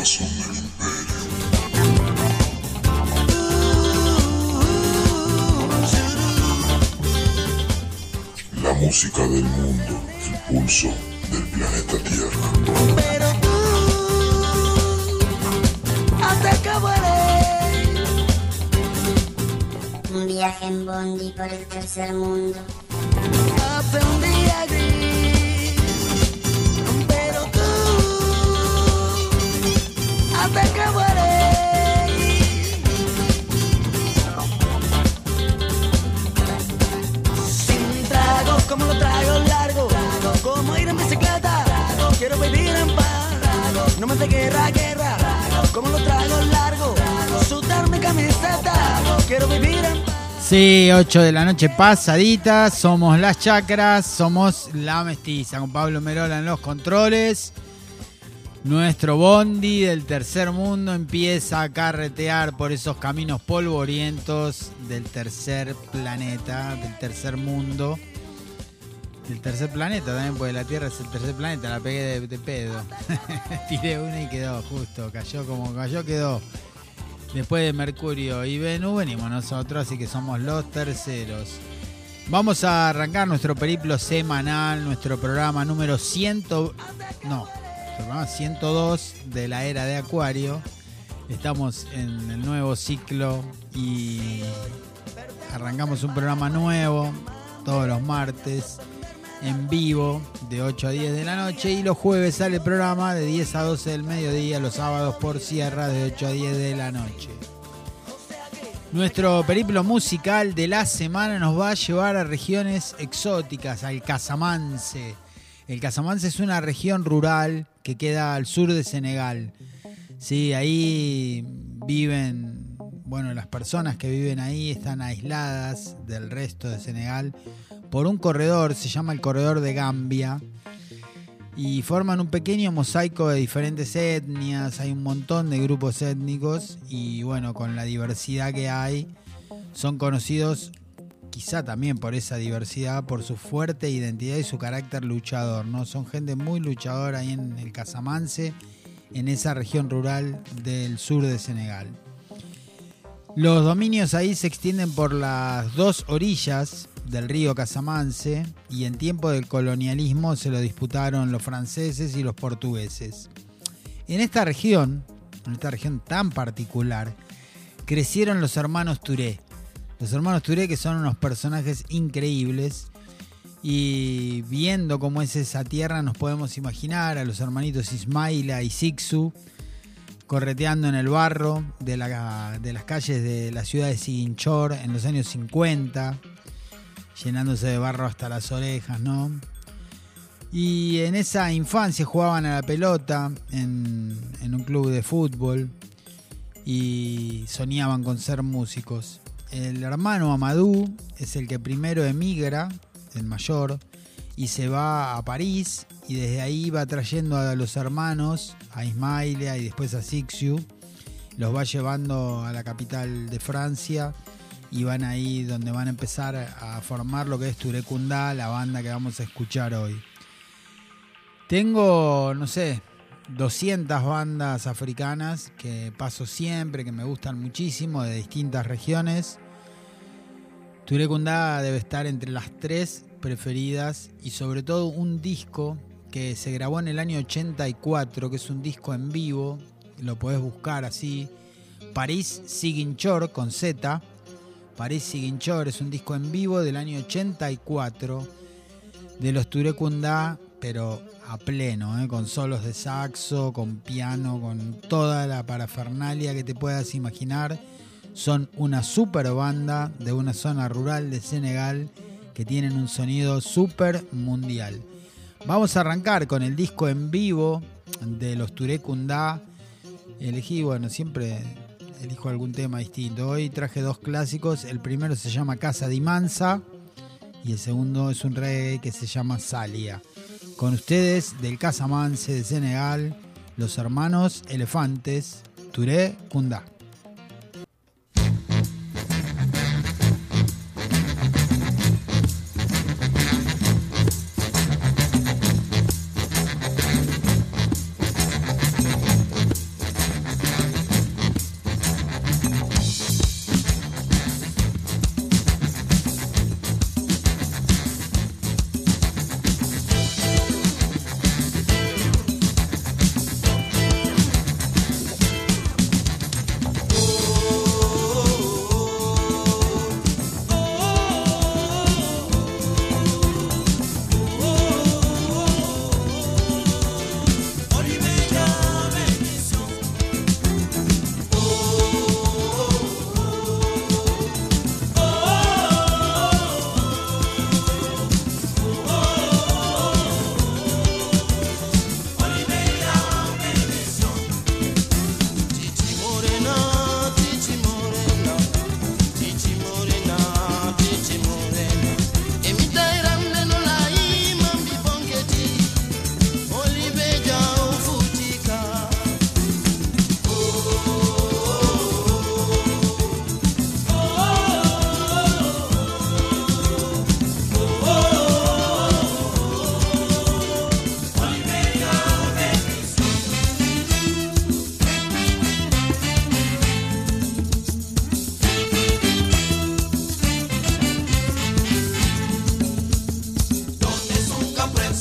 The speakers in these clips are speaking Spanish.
corazón del imperio. La música del mundo, el pulso del planeta Tierra. Pero tú, hasta que vuelé. Un viaje en bondi por el tercer mundo. Hace un día gris. Pero tú, hasta que vuelé. Sin trago, como lo trago largo. Como ir en bicicleta. Quiero vivir en paz. No me de guerra, guerra. Como lo trago largo. Sudar mi camiseta. Quiero vivir en paz. Sí, 8 de la noche pasadita, somos Las Chacras, somos La Mestiza, con Pablo Merola en los controles. Nuestro bondi del tercer mundo empieza a carretear por esos caminos polvorientos del tercer planeta, del tercer mundo. Del tercer planeta también, porque la Tierra es el tercer planeta, la pegué de pedo. Tiré una y quedó, justo, cayó como cayó, quedó. Después de Mercurio y Venus venimos nosotros, así que somos los terceros. Vamos a arrancar nuestro periplo semanal, nuestro programa número 102 de la era de Acuario. Estamos en el nuevo ciclo y arrancamos un programa nuevo todos los martes en vivo de 8 a 10 de la noche y los jueves sale el programa de 10 a 12 del mediodía, los sábados por Sierra de 8 a 10 de la noche. Nuestro periplo musical de la semana nos va a llevar a regiones exóticas, al Casamance. El Casamance es una región rural que queda al sur de Senegal. Sí, ahí viven, bueno, las personas que viven ahí están aisladas del resto de Senegal por un corredor, se llama el corredor de Gambia, y forman un pequeño mosaico de diferentes etnias, hay un montón de grupos étnicos y bueno, con la diversidad que hay, son conocidos quizá también por esa diversidad, por su fuerte identidad y su carácter luchador, ¿no? Son gente muy luchadora ahí en el Casamance, en esa región rural del sur de Senegal. Los dominios ahí se extienden por las dos orillas del río Casamance y en tiempo del colonialismo se lo disputaron los franceses y los portugueses. En esta región tan particular, crecieron los hermanos Touré. Los hermanos Touré, que son unos personajes increíbles, y viendo cómo es esa tierra nos podemos imaginar a los hermanitos Ismaila y Sixu correteando en el barro de las calles de la ciudad de Ziguinchor en los años 50, llenándose de barro hasta las orejas, ¿no? Y en esa infancia jugaban a la pelota en un club de fútbol y soñaban con ser músicos. El hermano Amadou es el que primero emigra, el mayor, y se va a París y desde ahí va trayendo a los hermanos, a Ismaila y después a Sixu, los va llevando a la capital de Francia y van ahí donde van a empezar a formar lo que es Touré Kunda, la banda que vamos a escuchar hoy. Tengo, 200 bandas africanas que paso siempre, que me gustan muchísimo, de distintas regiones. Touré Kunda debe estar entre las 3 preferidas y sobre todo un disco que se grabó en el año 84, que es un disco en vivo, lo podés buscar así, París Ziguinchor con Z. París Ziguinchor es un disco en vivo del año 84 de los Touré Kunda, pero a pleno, con solos de saxo, con piano, con toda la parafernalia que te puedas imaginar. Son una super banda de una zona rural de Senegal que tienen un sonido super mundial. Vamos a arrancar con el disco en vivo de los Touré Kunda. Elegí, siempre elijo algún tema distinto. Hoy traje 2 clásicos. El primero se llama Casa di Mansa y el segundo es un reggae que se llama Salia. Con ustedes, del Casamance de Senegal, los hermanos Elefantes, Touré Kunda.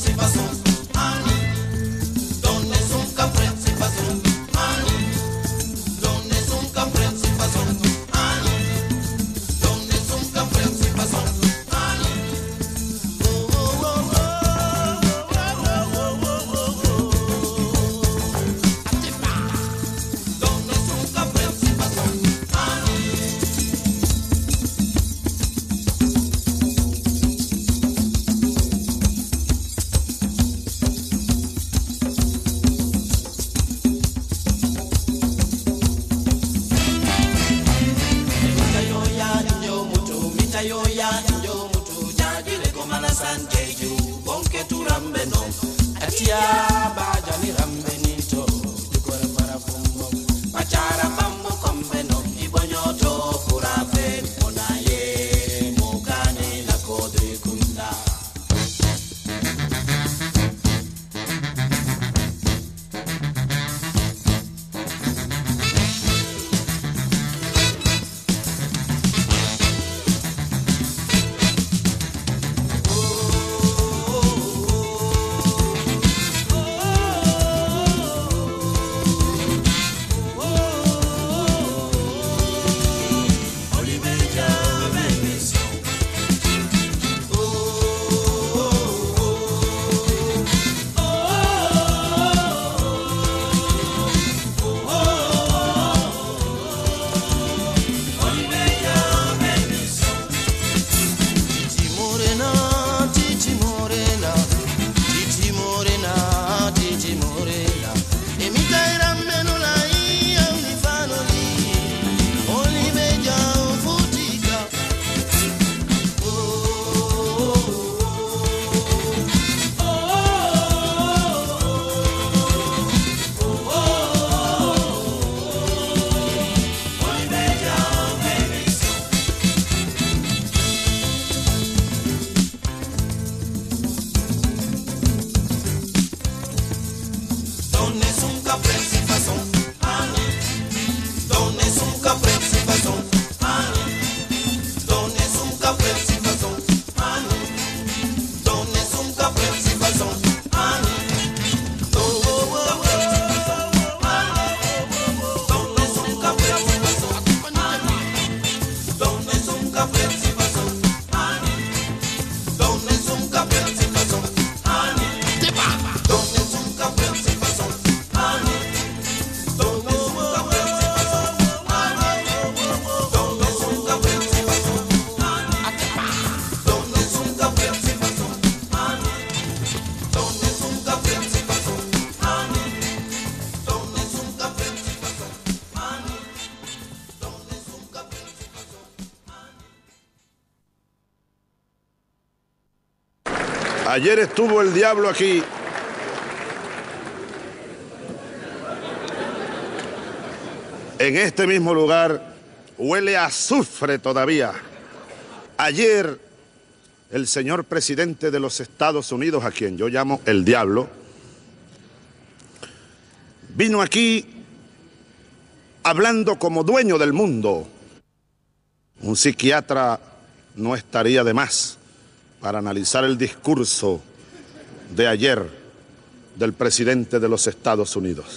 Ayer estuvo el diablo aquí. En este mismo lugar huele a azufre todavía. Ayer el señor presidente de los Estados Unidos, a quien yo llamo el diablo, vino aquí hablando como dueño del mundo. Un psiquiatra no estaría de más para analizar el discurso de ayer del presidente de los Estados Unidos.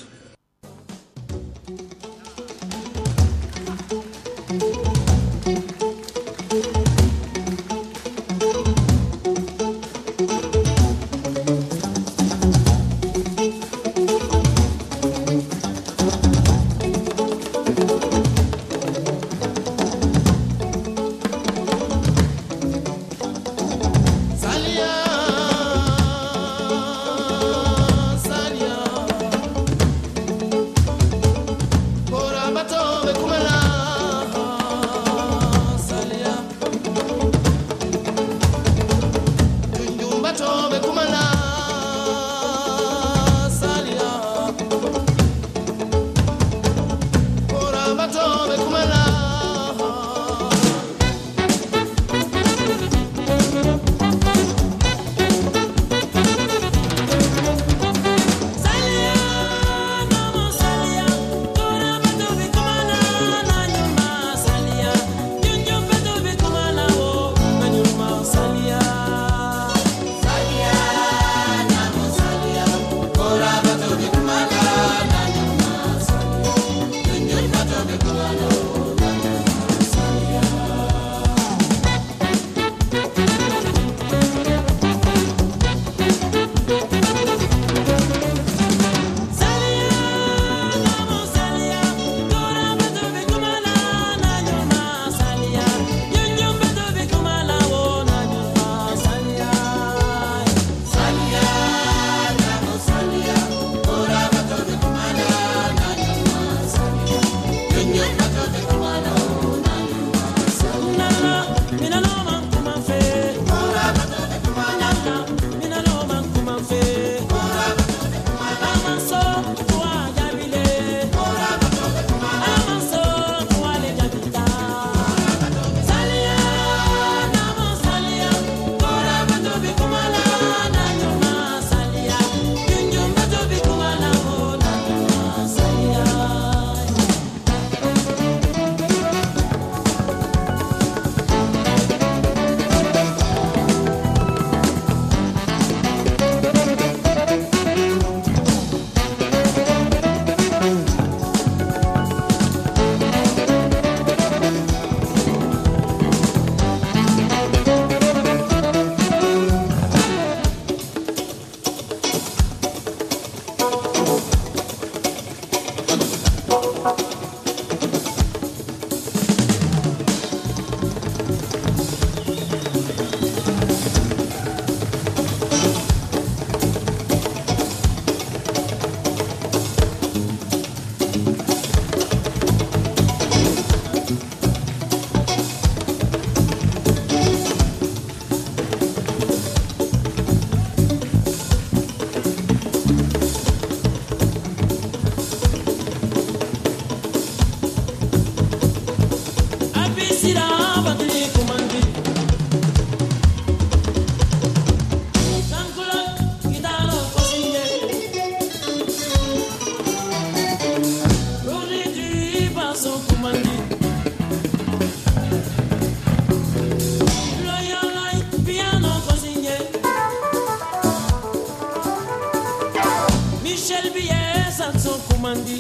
Michel Bier, Sanson Kumandi.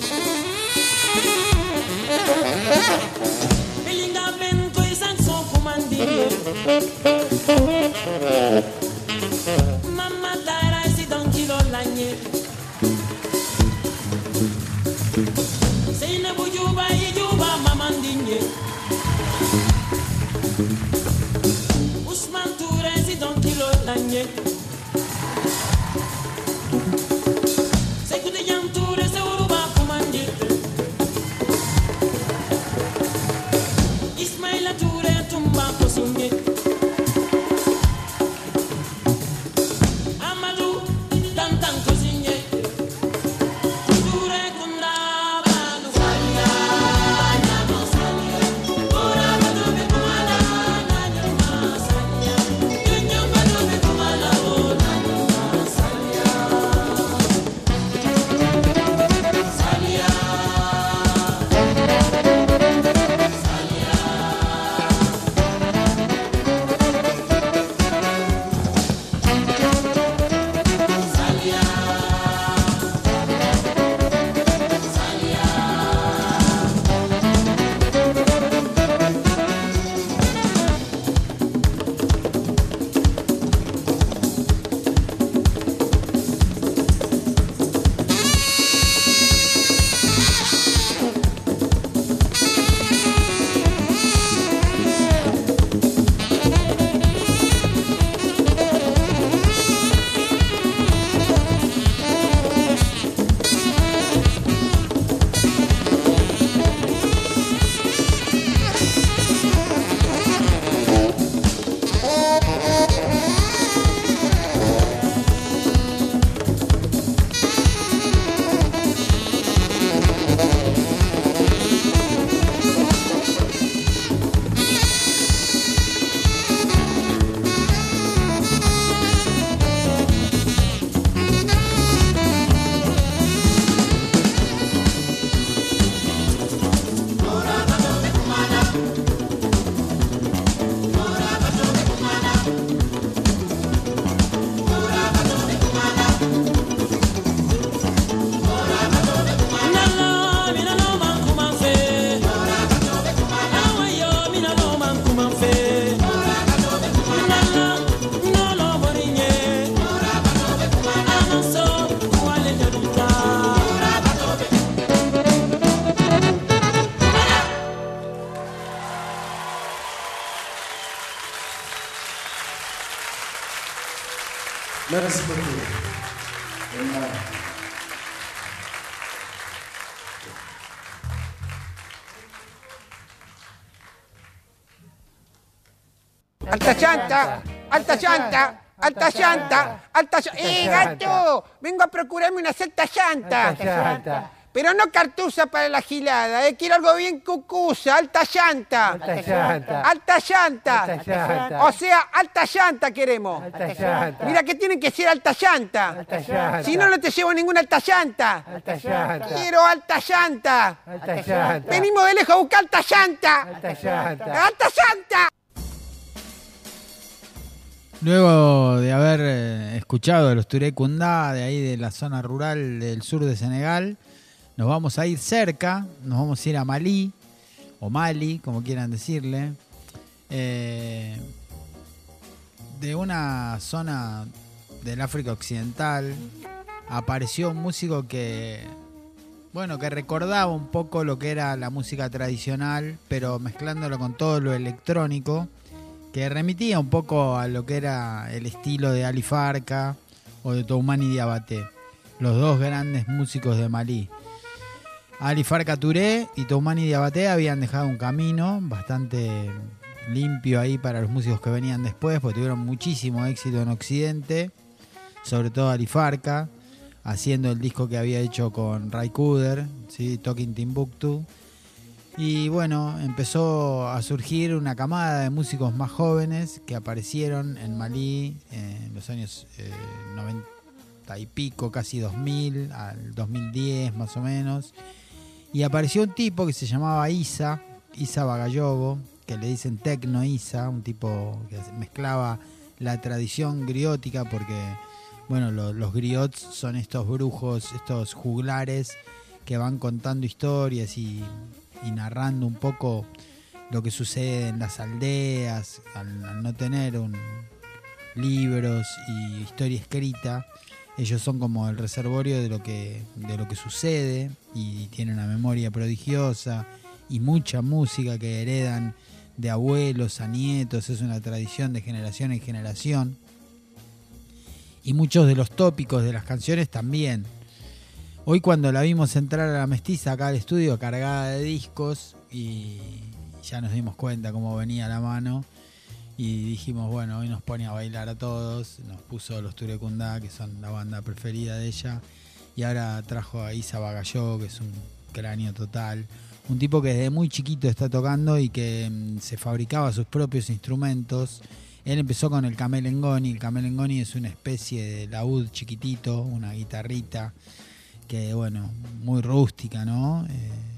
Elinga Bento et Sanson Kumandi. Mama Taira si Don Kilo Lanye. Seina Bujuba Yuba Mamandinye. Ousmane Touré si Don Kilo Lanye. Merci beaucoup. Alta llanta, alta llanta, alta llanta, alta llanta. Gato! Vengo a procurarme una alta llanta. Alta llanta. Pero no cartuza para la gilada, quiero algo bien cucusa, alta llanta. Alta llanta. Alta llanta. Alta llanta. O sea, alta llanta queremos. Alta llanta. Mira que tienen que ser alta llanta. Alta llanta. Si no, no te llevo ninguna alta llanta. Alta llanta. Quiero alta llanta. Alta llanta. Venimos de lejos a buscar alta llanta. Alta llanta. ¡Alta llanta! Luego de haber escuchado a los Touré Kunda de ahí de la zona rural del sur de Senegal, nos vamos a ir cerca, nos vamos a ir a Malí, o Mali, como quieran decirle, de una zona del África Occidental. Apareció un músico que recordaba un poco lo que era la música tradicional, pero mezclándolo con todo lo electrónico, que remitía un poco a lo que era el estilo de Ali Farka o de Toumani Diabaté, los dos grandes músicos de Malí. Ali Farka Touré y Toumani Diabaté habían dejado un camino bastante limpio ahí para los músicos que venían después, porque tuvieron muchísimo éxito en Occidente, sobre todo Ali Farka, haciendo el disco que había hecho con Ray Cooder, ¿sí? Talking Timbuktu. Y bueno, empezó a surgir una camada de músicos más jóvenes que aparecieron en Malí en los años 90 y pico, casi 2000, al 2010 más o menos. Y apareció un tipo que se llamaba Issa Bagayogo, que le dicen Tecno Issa, un tipo que mezclaba la tradición griótica porque Bueno, los griots son estos brujos, estos juglares que van contando historias y narrando un poco lo que sucede en las aldeas, al no tener libros y historia escrita. Ellos son como el reservorio de lo que sucede y tienen una memoria prodigiosa y mucha música que heredan de abuelos a nietos. Es una tradición de generación en generación. Y muchos de los tópicos de las canciones también. Hoy cuando la vimos entrar a la Mestiza acá al estudio cargada de discos y ya nos dimos cuenta cómo venía la mano y dijimos, bueno, hoy nos pone a bailar a todos. Nos puso los Turecundá, que son la banda preferida de ella, y ahora trajo a Isa Bagalló, que es un cráneo total, un tipo que desde muy chiquito está tocando y que se fabricaba sus propios instrumentos. Él empezó con el camelengoni. El camelengoni es una especie de laúd chiquitito, una guitarrita que, bueno, muy rústica, ¿no?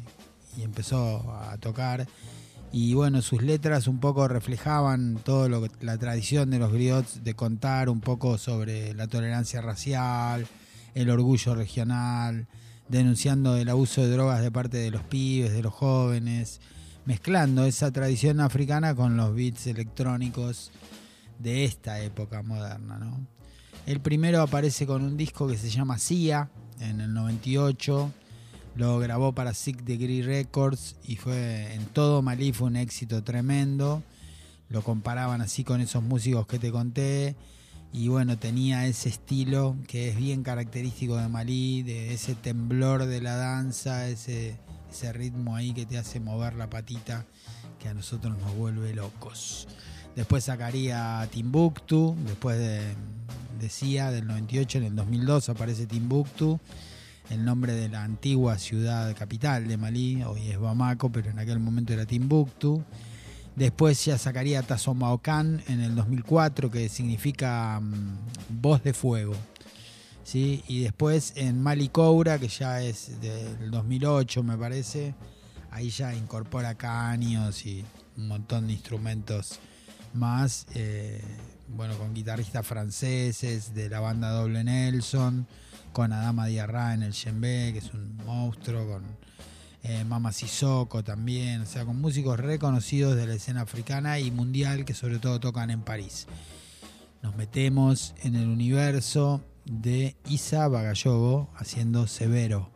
Y empezó a tocar. Y bueno, sus letras un poco reflejaban todo la tradición de los griots de contar un poco sobre la tolerancia racial, el orgullo regional, denunciando el abuso de drogas de parte de los pibes, de los jóvenes, mezclando esa tradición africana con los beats electrónicos de esta época moderna, ¿no? El primero aparece con un disco que se llama Sia en el 98. Lo grabó para Sick Degree Records y fue en todo Malí, fue un éxito tremendo. Lo comparaban así con esos músicos que te conté. Y bueno, tenía ese estilo que es bien característico de Malí, de ese temblor de la danza, ese ritmo ahí que te hace mover la patita, que a nosotros nos vuelve locos. Después sacaría Timbuktu, después de Sia del 98, en el 2002 aparece Timbuktu, el nombre de la antigua ciudad capital de Malí. Hoy es Bamako, pero en aquel momento era Timbuktu. Después ya sacaría Tazomaocan en el 2004, que significa voz de fuego, ¿sí? Y después en Mali Koura, que ya es del 2008 me parece, ahí ya incorpora caños y un montón de instrumentos más, bueno, con guitarristas franceses de la banda Doble Nelson, con Adama Diarra en el djembe, que es un monstruo, con Mama Sissoko también, o sea, con músicos reconocidos de la escena africana y mundial que sobre todo tocan en París. Nos metemos en el universo de Isa Bagalló haciendo Severo.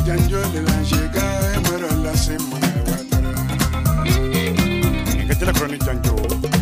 janjo de la llegada mara la semana watara. ¿Qué te la crónica janjo?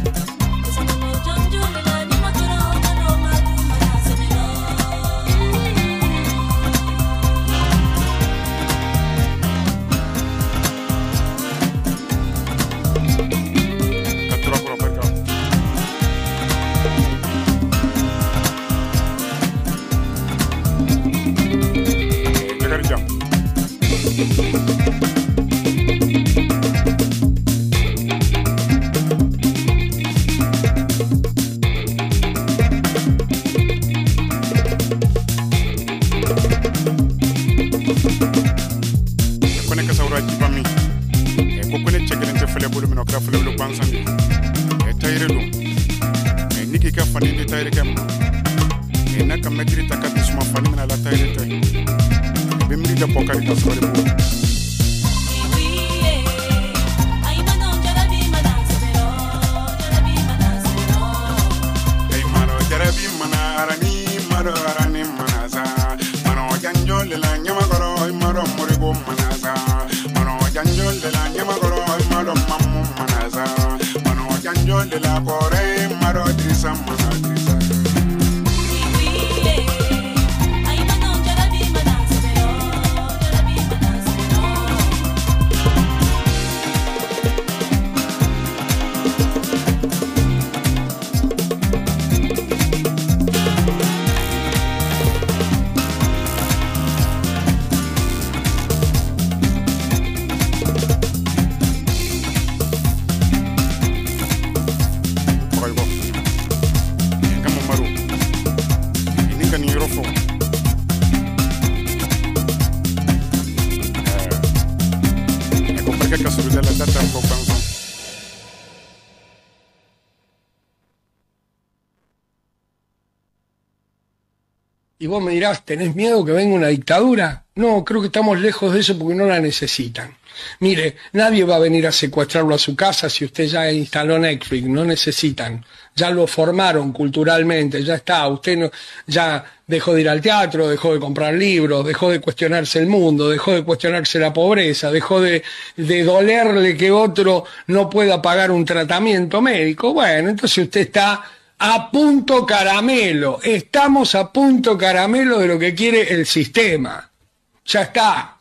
Y vos me dirás, ¿tenés miedo que venga una dictadura? No, creo que estamos lejos de eso porque no la necesitan. Mire, nadie va a venir a secuestrarlo a su casa si usted ya instaló Netflix, no necesitan. Ya lo formaron culturalmente, ya está, usted no, ya dejó de ir al teatro, dejó de comprar libros, dejó de cuestionarse el mundo, dejó de cuestionarse la pobreza, dejó de dolerle que otro no pueda pagar un tratamiento médico. Bueno, entonces usted está a punto caramelo, estamos a punto caramelo de lo que quiere el sistema. Ya está,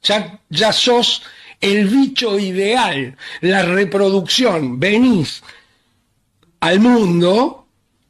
ya sos el bicho ideal, la reproducción, venís al mundo.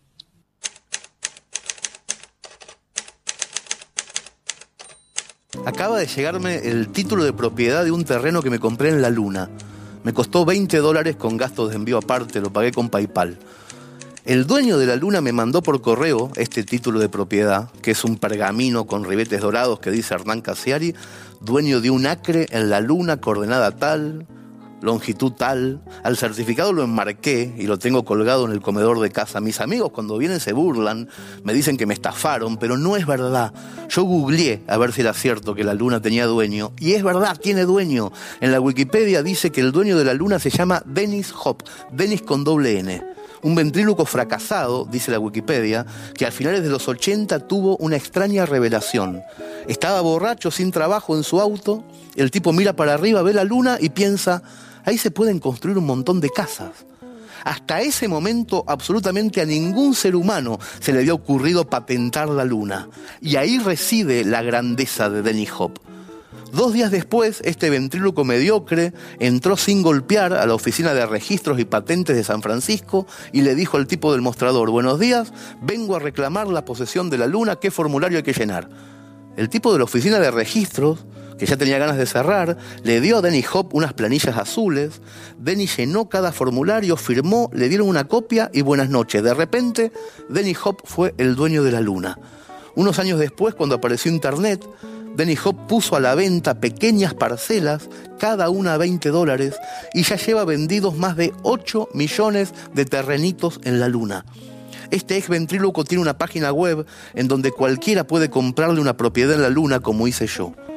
Acaba de llegarme el título de propiedad de un terreno que me compré en la Luna. Me costó $20 con gastos de envío aparte, lo pagué con PayPal. El dueño de la Luna me mandó por correo este título de propiedad, que es un pergamino con ribetes dorados que dice Hernán Casiari, dueño de un acre en la Luna, coordenada tal, longitud tal. Al certificado lo enmarqué y lo tengo colgado en el comedor de casa. Mis amigos cuando vienen se burlan, me dicen que me estafaron, pero no es verdad. Yo googleé a ver si era cierto que la Luna tenía dueño, y es verdad, tiene dueño. En la Wikipedia dice que el dueño de la Luna se llama Dennis Hop, Dennis con doble N. Un ventríloco fracasado, dice la Wikipedia, que a finales de los 80 tuvo una extraña revelación. Estaba borracho, sin trabajo, en su auto. El tipo mira para arriba, ve la Luna y piensa, ahí se pueden construir un montón de casas. Hasta ese momento, absolutamente a ningún ser humano se le había ocurrido patentar la Luna. Y ahí reside la grandeza de Dennis Hop. 2 días después, este ventríloco mediocre entró sin golpear a la oficina de registros y patentes de San Francisco y le dijo al tipo del mostrador, buenos días, vengo a reclamar la posesión de la Luna, ¿qué formulario hay que llenar? El tipo de la oficina de registros, que ya tenía ganas de cerrar, le dio a Dennis Hop unas planillas azules. Dennis llenó cada formulario, firmó, le dieron una copia y buenas noches. De repente, Dennis Hop fue el dueño de la Luna. Unos años después, cuando apareció Internet, Dennis Hop puso a la venta pequeñas parcelas, cada una a $20, y ya lleva vendidos más de 8 millones de terrenitos en la Luna. Este ex ventríloco tiene una página web en donde cualquiera puede comprarle una propiedad en la Luna como hice yo.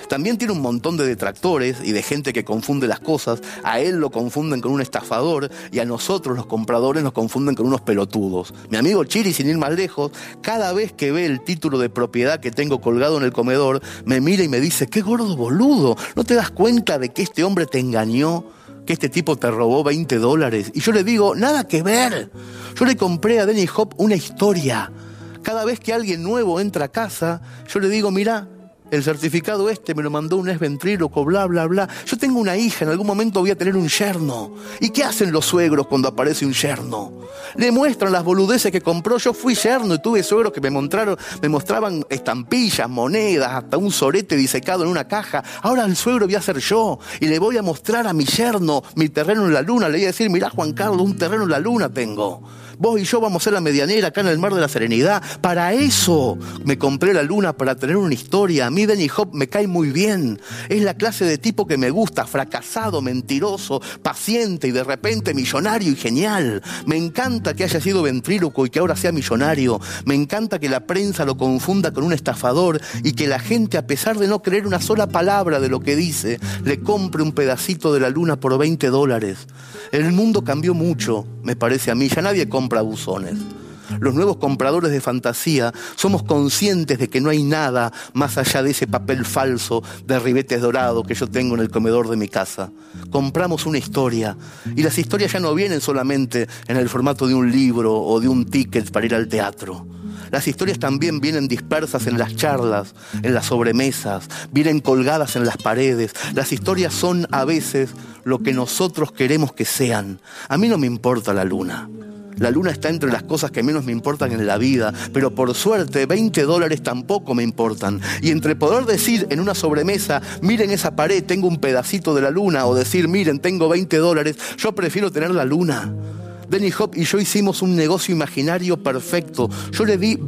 También tiene un montón de detractores y de gente que confunde las cosas. A él lo confunden con un estafador y a nosotros los compradores nos confunden con unos pelotudos. Mi amigo Chiri, sin ir más lejos, cada vez que ve el título de propiedad que tengo colgado en el comedor, me mira y me dice: qué gordo boludo, ¿no te das cuenta de que este hombre te engañó? Que este tipo te robó $20. Y yo le digo: nada que ver. Yo le compré a Denny Hop una historia. Cada vez que alguien nuevo entra a casa, yo le digo: mirá, el certificado me lo mandó un ex ventríloco, bla, bla, bla. Yo tengo una hija, en algún momento voy a tener un yerno. ¿Y qué hacen los suegros cuando aparece un yerno? Le muestran las boludeces que compró. Yo fui yerno y tuve suegros que me mostraban estampillas, monedas, hasta un sorete disecado en una caja. Ahora el suegro voy a ser yo y le voy a mostrar a mi yerno mi terreno en la luna. Le voy a decir: mirá, Juan Carlos, un terreno en la luna tengo. Vos y yo vamos a hacer la medianera acá en el Mar de la Serenidad. Para eso me compré la luna, para tener una historia. A mí Denny Hop me cae muy bien. Es la clase de tipo que me gusta, fracasado, mentiroso, paciente y de repente millonario y genial. Me encanta que haya sido ventríloco y que ahora sea millonario. Me encanta que la prensa lo confunda con un estafador y que la gente, a pesar de no creer una sola palabra de lo que dice, le compre un pedacito de la luna por $20. El mundo cambió mucho, me parece a mí. Ya nadie compra buzones. Los nuevos compradores de fantasía somos conscientes de que no hay nada más allá de ese papel falso de ribetes dorados que yo tengo en el comedor de mi casa. Compramos una historia y las historias ya no vienen solamente en el formato de un libro o de un ticket para ir al teatro. Las historias también vienen dispersas en las charlas, en las sobremesas, vienen colgadas en las paredes. Las historias son a veces lo que nosotros queremos que sean. A mí no me importa la luna. La luna está entre las cosas que menos me importan en la vida, pero por suerte $20 tampoco me importan. Y entre poder decir en una sobremesa: miren esa pared, tengo un pedacito de la luna, o decir: miren, tengo $20, yo prefiero tener la luna. Denny Hop y yo hicimos un negocio imaginario perfecto. Yo le di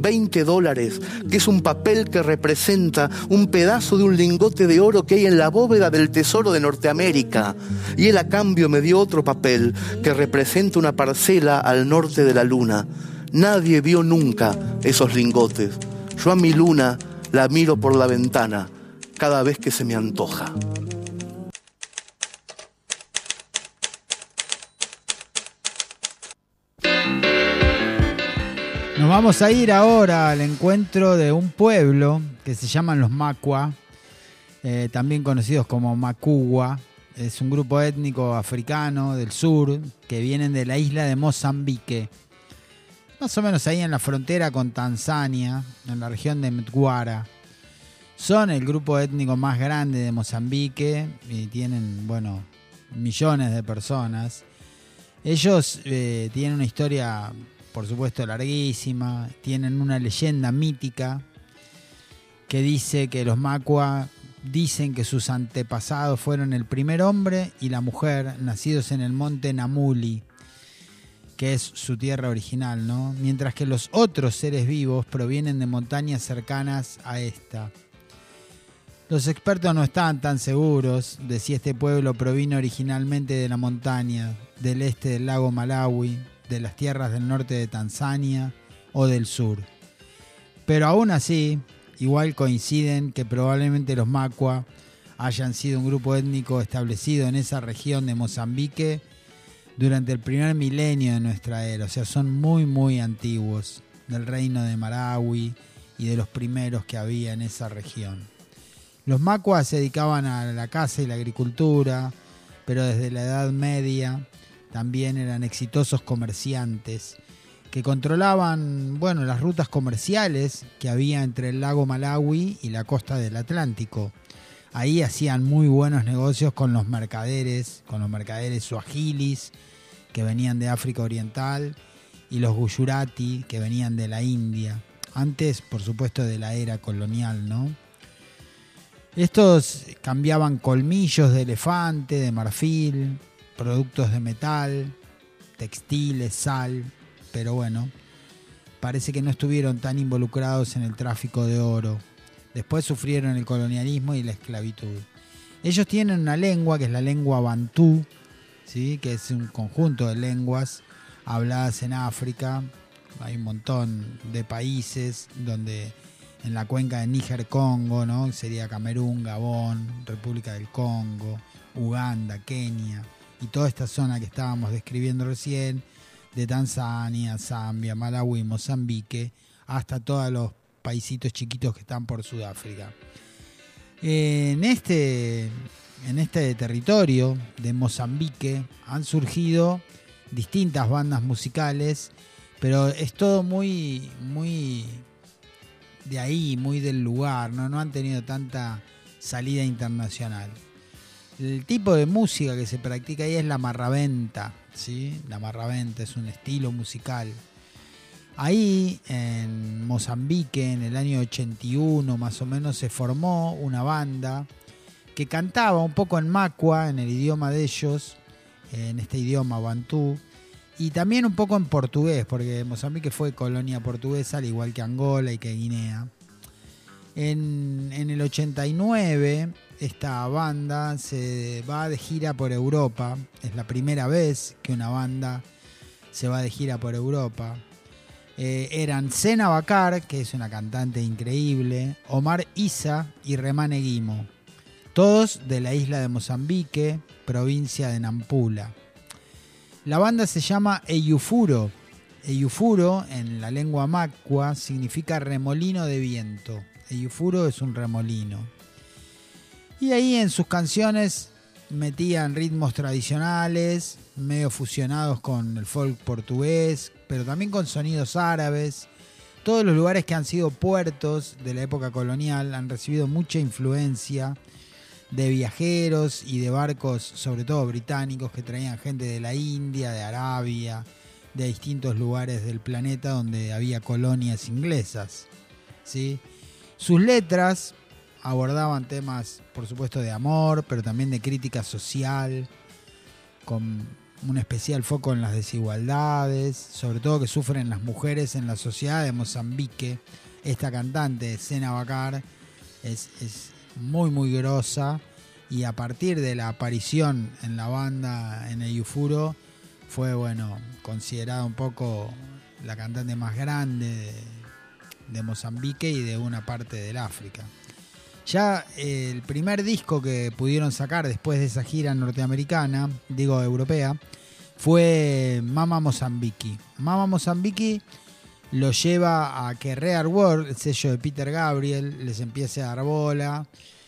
$20, que es un papel que representa un pedazo de un lingote de oro que hay en la bóveda del Tesoro de Norteamérica. Y él a cambio me dio otro papel que representa una parcela al norte de la luna. Nadie vio nunca esos lingotes. Yo a mi luna la miro por la ventana cada vez que se me antoja. Nos vamos a ir ahora al encuentro de un pueblo que se llaman los Makua, también conocidos como Makugwa. Es un grupo étnico africano del sur que vienen de la isla de Mozambique, más o menos ahí en la frontera con Tanzania, en la región de Mtwara. Son el grupo étnico más grande de Mozambique y tienen, millones de personas. Ellos tienen una historia, por supuesto, larguísima. Tienen una leyenda mítica que dice que los Makua dicen que sus antepasados fueron el primer hombre y la mujer nacidos en el monte Namuli, que es su tierra original, ¿no? Mientras que los otros seres vivos provienen de montañas cercanas a esta. Los expertos no estaban tan seguros de si este pueblo provino originalmente de la montaña, del este del lago Malawi, de las tierras del norte de Tanzania o del sur. Pero aún así, igual coinciden que probablemente los Makua hayan sido un grupo étnico establecido en esa región de Mozambique durante el primer milenio de nuestra era. O sea, son muy, muy antiguos, del reino de Malawi y de los primeros que había en esa región. Los Makua se dedicaban a la caza y la agricultura, pero desde la Edad Media también eran exitosos comerciantes que controlaban, las rutas comerciales que había entre el lago Malawi y la costa del Atlántico. Ahí hacían muy buenos negocios con los mercaderes suahilis que venían de África Oriental y los gujurati que venían de la India, antes, por supuesto, de la era colonial, ¿no? Estos cambiaban colmillos de elefante, de marfil, productos de metal, textiles, sal, pero parece que no estuvieron tan involucrados en el tráfico de oro. Después sufrieron el colonialismo y la esclavitud. Ellos tienen una lengua que es la lengua bantú, ¿sí? Que es un conjunto de lenguas habladas en África. Hay un montón de países donde en la cuenca de Níger-Congo, ¿no? Sería Camerún, Gabón, República del Congo, Uganda, Kenia y toda esta zona que estábamos describiendo recién, de Tanzania, Zambia, Malawi, Mozambique, hasta todos los paisitos chiquitos que están por Sudáfrica. En este territorio de Mozambique han surgido distintas bandas musicales, pero es todo muy de ahí, muy del lugar, no han tenido tanta salida internacional. El tipo de música que se practica ahí es la marraventa, ¿sí? La marraventa es un estilo musical. Ahí en Mozambique, en el año 81 más o menos, se formó una banda que cantaba un poco en macua, en el idioma de ellos, en este idioma bantú, y también un poco en portugués, porque Mozambique fue colonia portuguesa, al igual que Angola y que Guinea. En el 89 esta banda se va de gira por Europa. Es la primera vez que una banda se va de gira por Europa. Eran Sena Bakar, que es una cantante increíble, Omar Isa y Remane Guimo, todos de la isla de Mozambique, provincia de Nampula. La banda se llama Eyufuro. Eyufuro en la lengua macua significa remolino de viento. Eyufuro es un remolino. Y ahí en sus canciones metían ritmos tradicionales, medio fusionados con el folk portugués, pero también con sonidos árabes. Todos los lugares que han sido puertos de la época colonial han recibido mucha influencia de viajeros y de barcos, sobre todo británicos, que traían gente de la India, de Arabia, de distintos lugares del planeta donde había colonias inglesas, ¿sí? Sus letras abordaban temas, por supuesto, de amor, pero también de crítica social, con un especial foco en las desigualdades, sobre todo que sufren las mujeres en la sociedad de Mozambique. Esta cantante, Sena Bakar, es muy grosa, y a partir de la aparición en la banda en Eyufuro fue, considerada un poco la cantante más grande de Mozambique y de una parte del África. Ya el primer disco que pudieron sacar después de esa gira norteamericana, europea, fue Mama Mozambique. Mama Mozambique lo lleva a que Rare World, el sello de Peter Gabriel, les empiece a dar bola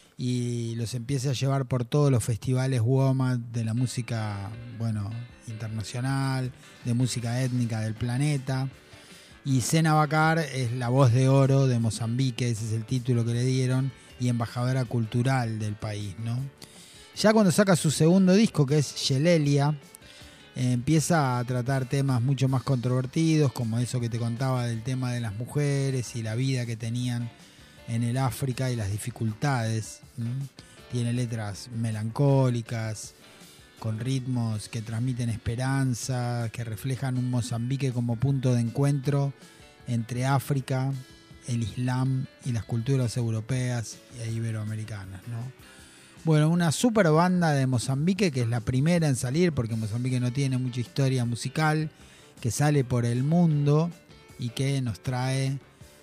y los empiece a llevar por todos los festivales WOMAD de la música, internacional, de música étnica del planeta. Y Sena Bakar es la voz de oro de Mozambique, ese es el título que le dieron, y embajadora cultural del país, ¿no? Ya cuando saca su segundo disco, que es Yelelia, empieza a tratar temas mucho más controvertidos, como eso que te contaba del tema de las mujeres y la vida que tenían en el África y las dificultades. Tiene letras melancólicas, con ritmos que transmiten esperanza, que reflejan un Mozambique como punto de encuentro entre África, el Islam y las culturas europeas e iberoamericanas, ¿no? Una super banda de Mozambique, que es la primera en salir, porque Mozambique no tiene mucha historia musical, que sale por el mundo y que nos trae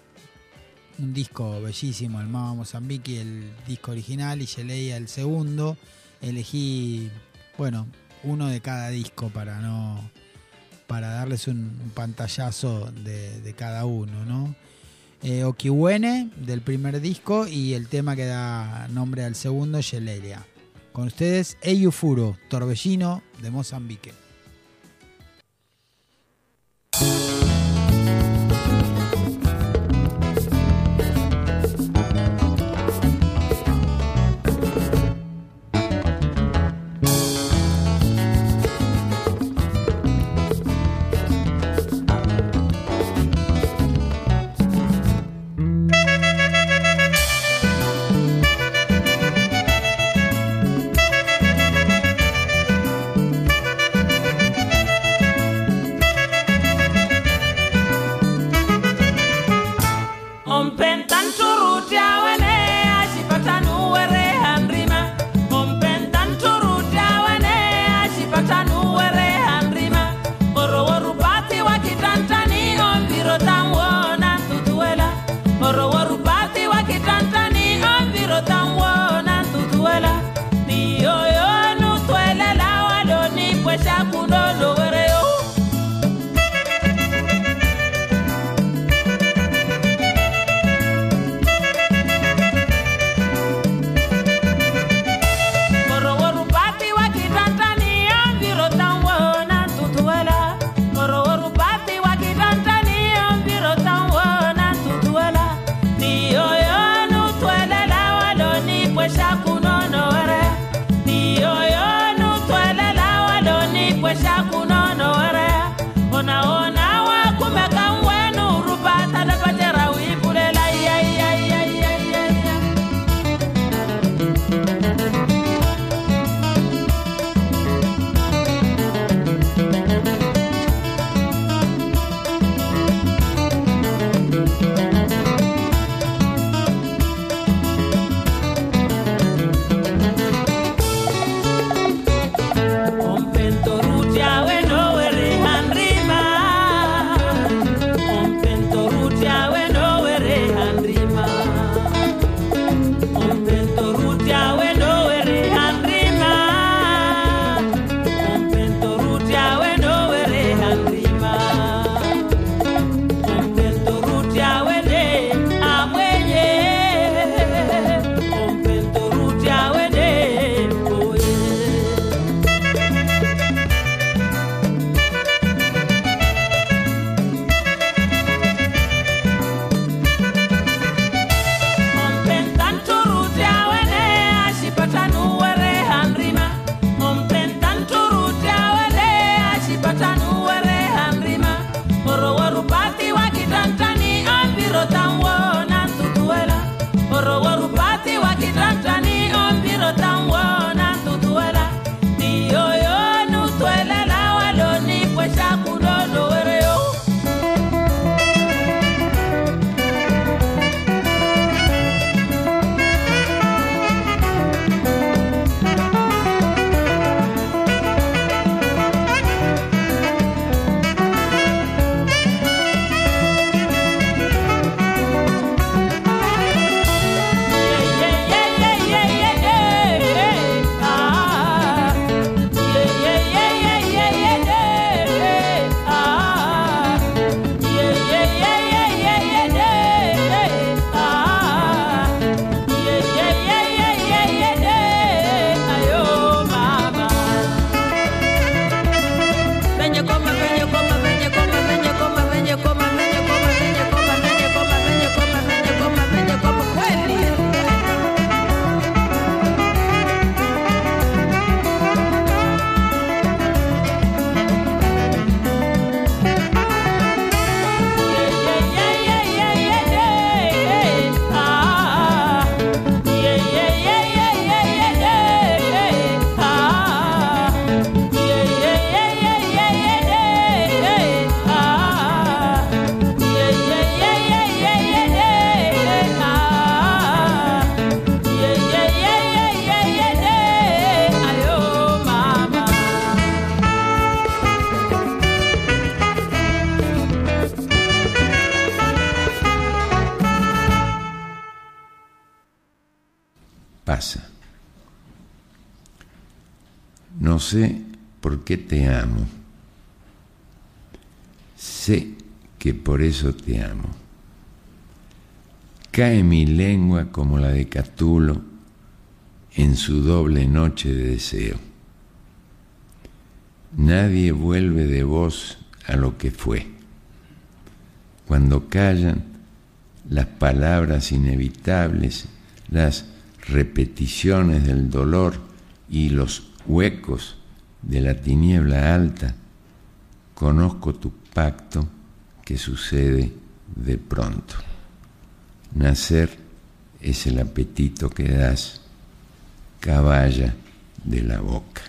un disco bellísimo, el Mama Mozambique, el disco original, y Yelelia el segundo. Elegí, uno de cada disco para darles un pantallazo de cada uno, ¿no? Okiwene del primer disco y el tema que da nombre al segundo, Yelelia. Con ustedes, Eyufuro, Torbellino de Mozambique. pasa. No sé por qué te amo. Sé que por eso te amo. Cae mi lengua como la de Catulo en su doble noche de deseo. Nadie vuelve de vos a lo que fue. Cuando callan las palabras inevitables, las repeticiones del dolor y los huecos de la tiniebla alta, conozco tu pacto que sucede de pronto. Nacer es el apetito que das, caballa de la boca.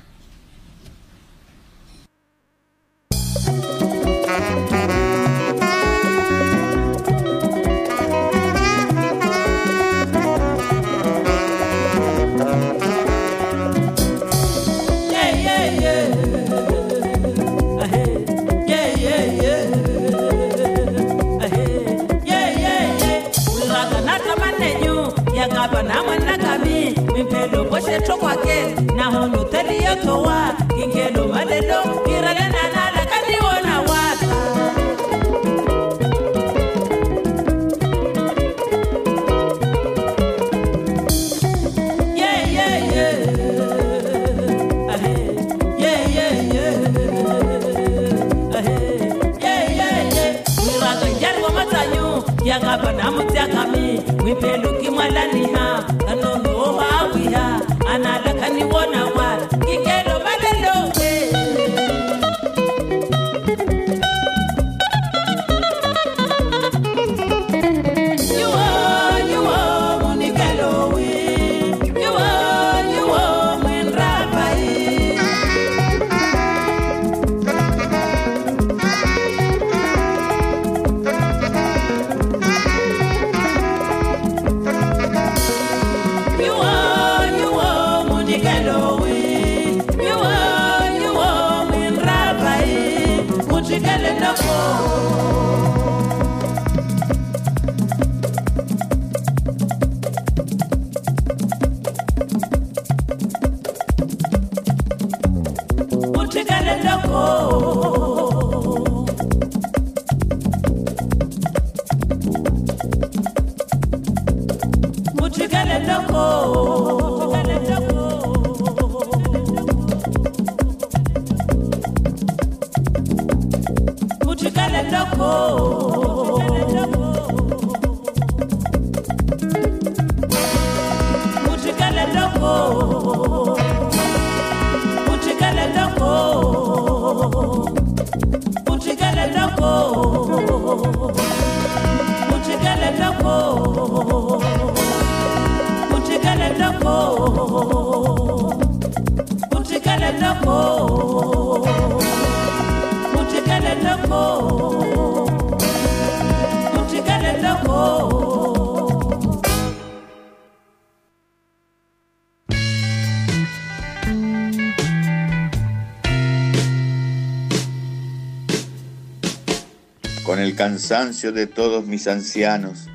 Con el cansancio de todos mis ancianos,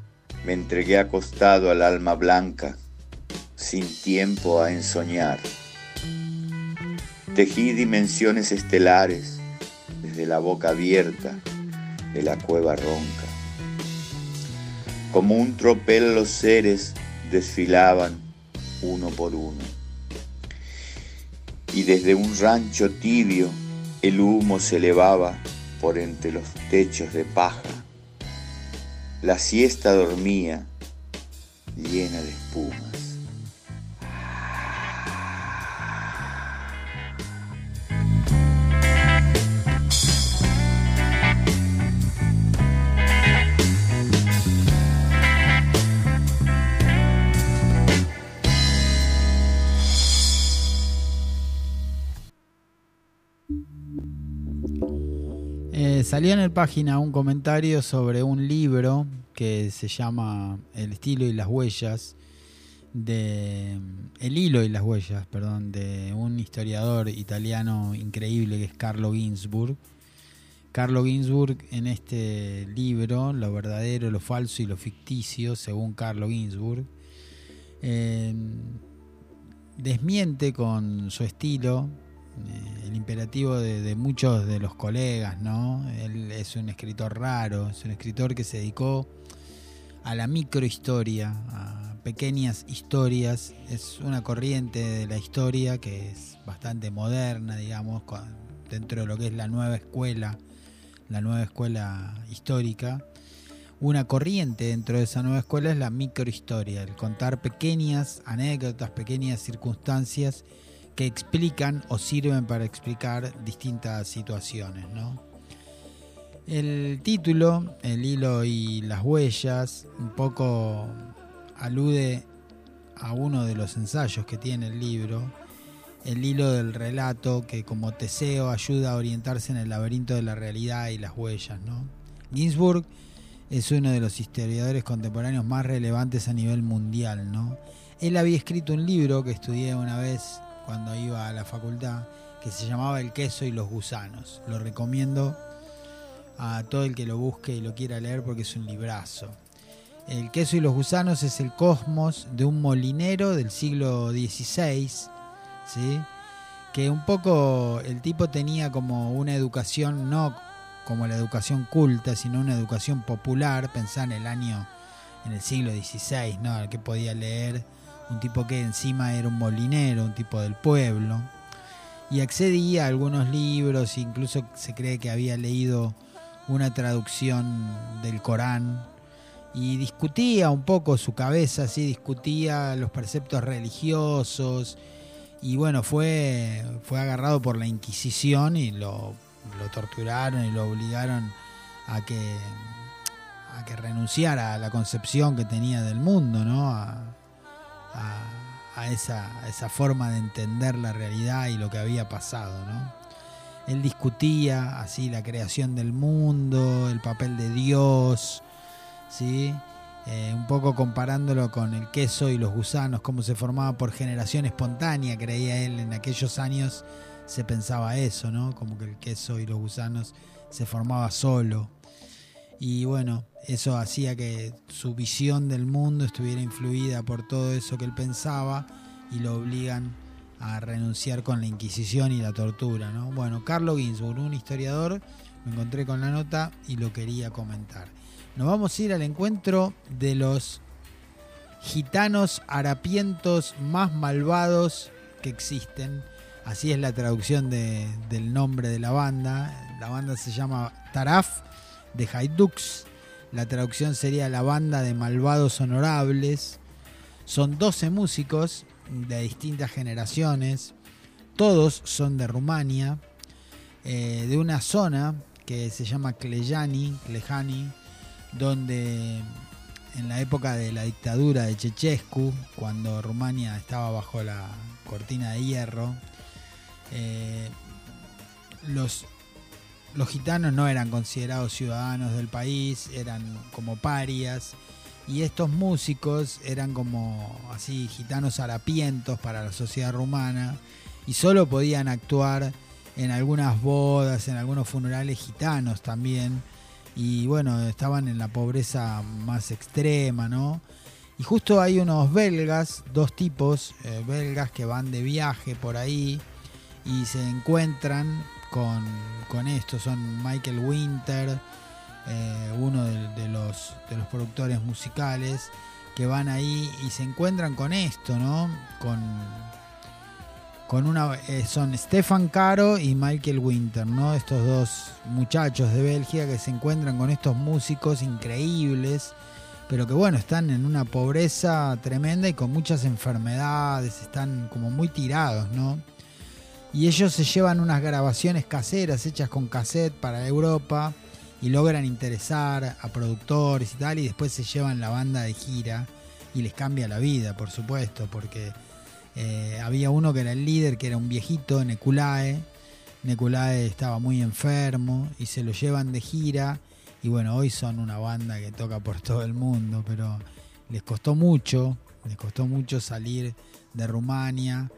me entregué acostado al alma blanca, sin tiempo a ensoñar. Tejí dimensiones estelares desde la boca abierta de la cueva ronca. Como un tropel los seres desfilaban uno por uno. Y desde un rancho tibio el humo se elevaba por entre los techos de paja. La siesta dormía llena de espumas. Salió en el página un comentario sobre un libro que se llama El hilo y las huellas, de un historiador italiano increíble que es Carlo Ginzburg. Carlo Ginzburg, en este libro, Lo verdadero, lo falso y lo ficticio, según Carlo Ginzburg, Desmiente con su estilo el imperativo de muchos de los colegas, ¿no? Él es un escritor raro, es un escritor que se dedicó a la microhistoria, a pequeñas historias. Es una corriente de la historia que es bastante moderna, digamos, dentro de lo que es la nueva escuela histórica. Una corriente dentro de esa nueva escuela es la microhistoria, el contar pequeñas anécdotas, pequeñas circunstancias que explican o sirven para explicar distintas situaciones, ¿no? El título, El hilo y las huellas, un poco alude a uno de los ensayos que tiene el libro, el hilo del relato que como Teseo ayuda a orientarse en el laberinto de la realidad y las huellas, ¿no? Ginsburg es uno de los historiadores contemporáneos más relevantes a nivel mundial, ¿no? Él había escrito un libro que estudié una vez cuando iba a la facultad, que se llamaba El queso y los gusanos. Lo recomiendo a todo el que lo busque y lo quiera leer porque es un librazo. El queso y los gusanos es el cosmos de un molinero del siglo XVI, ¿sí? Que un poco el tipo tenía como una educación, no como la educación culta, sino una educación popular. Pensá en el siglo XVI, ¿no? El que podía leer, un tipo que encima era un molinero, un tipo del pueblo, y accedía a algunos libros, incluso se cree que había leído una traducción del Corán, y discutía un poco su cabeza, ¿sí? Discutía los preceptos religiosos, y bueno, fue agarrado por la Inquisición y lo torturaron y lo obligaron a que renunciara a la concepción que tenía del mundo, ¿no? A esa forma de entender la realidad y lo que había pasado, ¿no? Él discutía así la creación del mundo, el papel de Dios, ¿sí? Un poco comparándolo con el queso y los gusanos, cómo se formaba por generación espontánea, creía él. En aquellos años se pensaba eso, ¿no? Como que el queso y los gusanos se formaba solo. Y bueno, eso hacía que su visión del mundo estuviera influida por todo eso que él pensaba y lo obligan a renunciar con la Inquisición y la tortura, ¿no? Bueno, Carlo Ginzburg, un historiador, me encontré con la nota y lo quería comentar. Nos vamos a ir al encuentro de los gitanos harapientos más malvados que existen. Así es la traducción del nombre de la banda. La banda se llama Taraf de Haiduks. La traducción sería La Banda de Malvados Honorables. Son 12 músicos de distintas generaciones. Todos son de Rumania, de una zona que se llama Klejani, donde en la época de la dictadura de Ceausescu, cuando Rumania estaba bajo la cortina de hierro, los gitanos no eran considerados ciudadanos del país, eran como parias, y estos músicos eran como así gitanos harapientos para la sociedad rumana, y solo podían actuar en algunas bodas, en algunos funerales gitanos también, y bueno, estaban en la pobreza más extrema, ¿no? Y justo hay unos belgas, dos tipos belgas que van de viaje por ahí y se encuentran con esto. Son Michael Winter, uno de los productores musicales, que van ahí y se encuentran con esto, ¿no? Son Stefan Caro y Michael Winter, ¿no? Estos dos muchachos de Bélgica que se encuentran con estos músicos increíbles, pero que bueno, están en una pobreza tremenda y con muchas enfermedades, están como muy tirados, ¿no? Y ellos se llevan unas grabaciones caseras hechas con cassette para Europa y logran interesar a productores y tal, y después se llevan la banda de gira y les cambia la vida, por supuesto, porque había uno que era el líder, que era un viejito, Nekulae estaba muy enfermo y se lo llevan de gira, y bueno, hoy son una banda que toca por todo el mundo, pero les costó mucho salir de Rumania.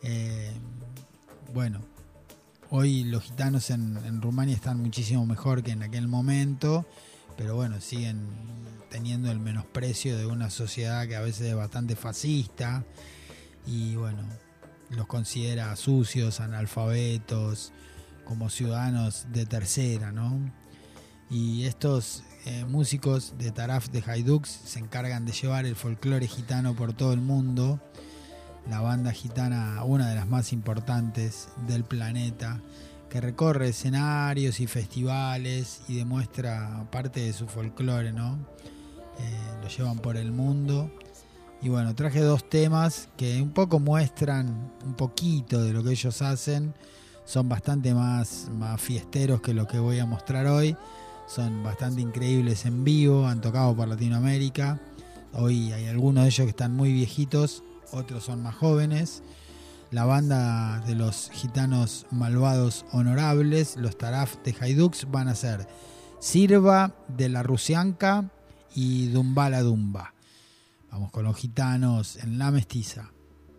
Bueno, hoy los gitanos en Rumania están muchísimo mejor que en aquel momento, pero bueno, siguen teniendo el menosprecio de una sociedad que a veces es bastante fascista y bueno, los considera sucios, analfabetos, como ciudadanos de tercera, ¿no? Y estos músicos de Taraf de Hajduk se encargan de llevar el folclore gitano por todo el mundo. La banda gitana, una de las más importantes del planeta, que recorre escenarios y festivales y demuestra parte de su folclore, ¿no? Lo llevan por el mundo. Y bueno, traje 2 temas que un poco muestran un poquito de lo que ellos hacen. Son bastante más fiesteros que lo que voy a mostrar hoy. Son bastante increíbles en vivo, han tocado por Latinoamérica. Hoy hay algunos de ellos que están muy viejitos, otros son más jóvenes. La banda de los gitanos malvados honorables, los Taraf de Hajduk, van a ser Sirva de la Rusianka y Dumbala Dumba. Vamos con los gitanos en La Mestiza.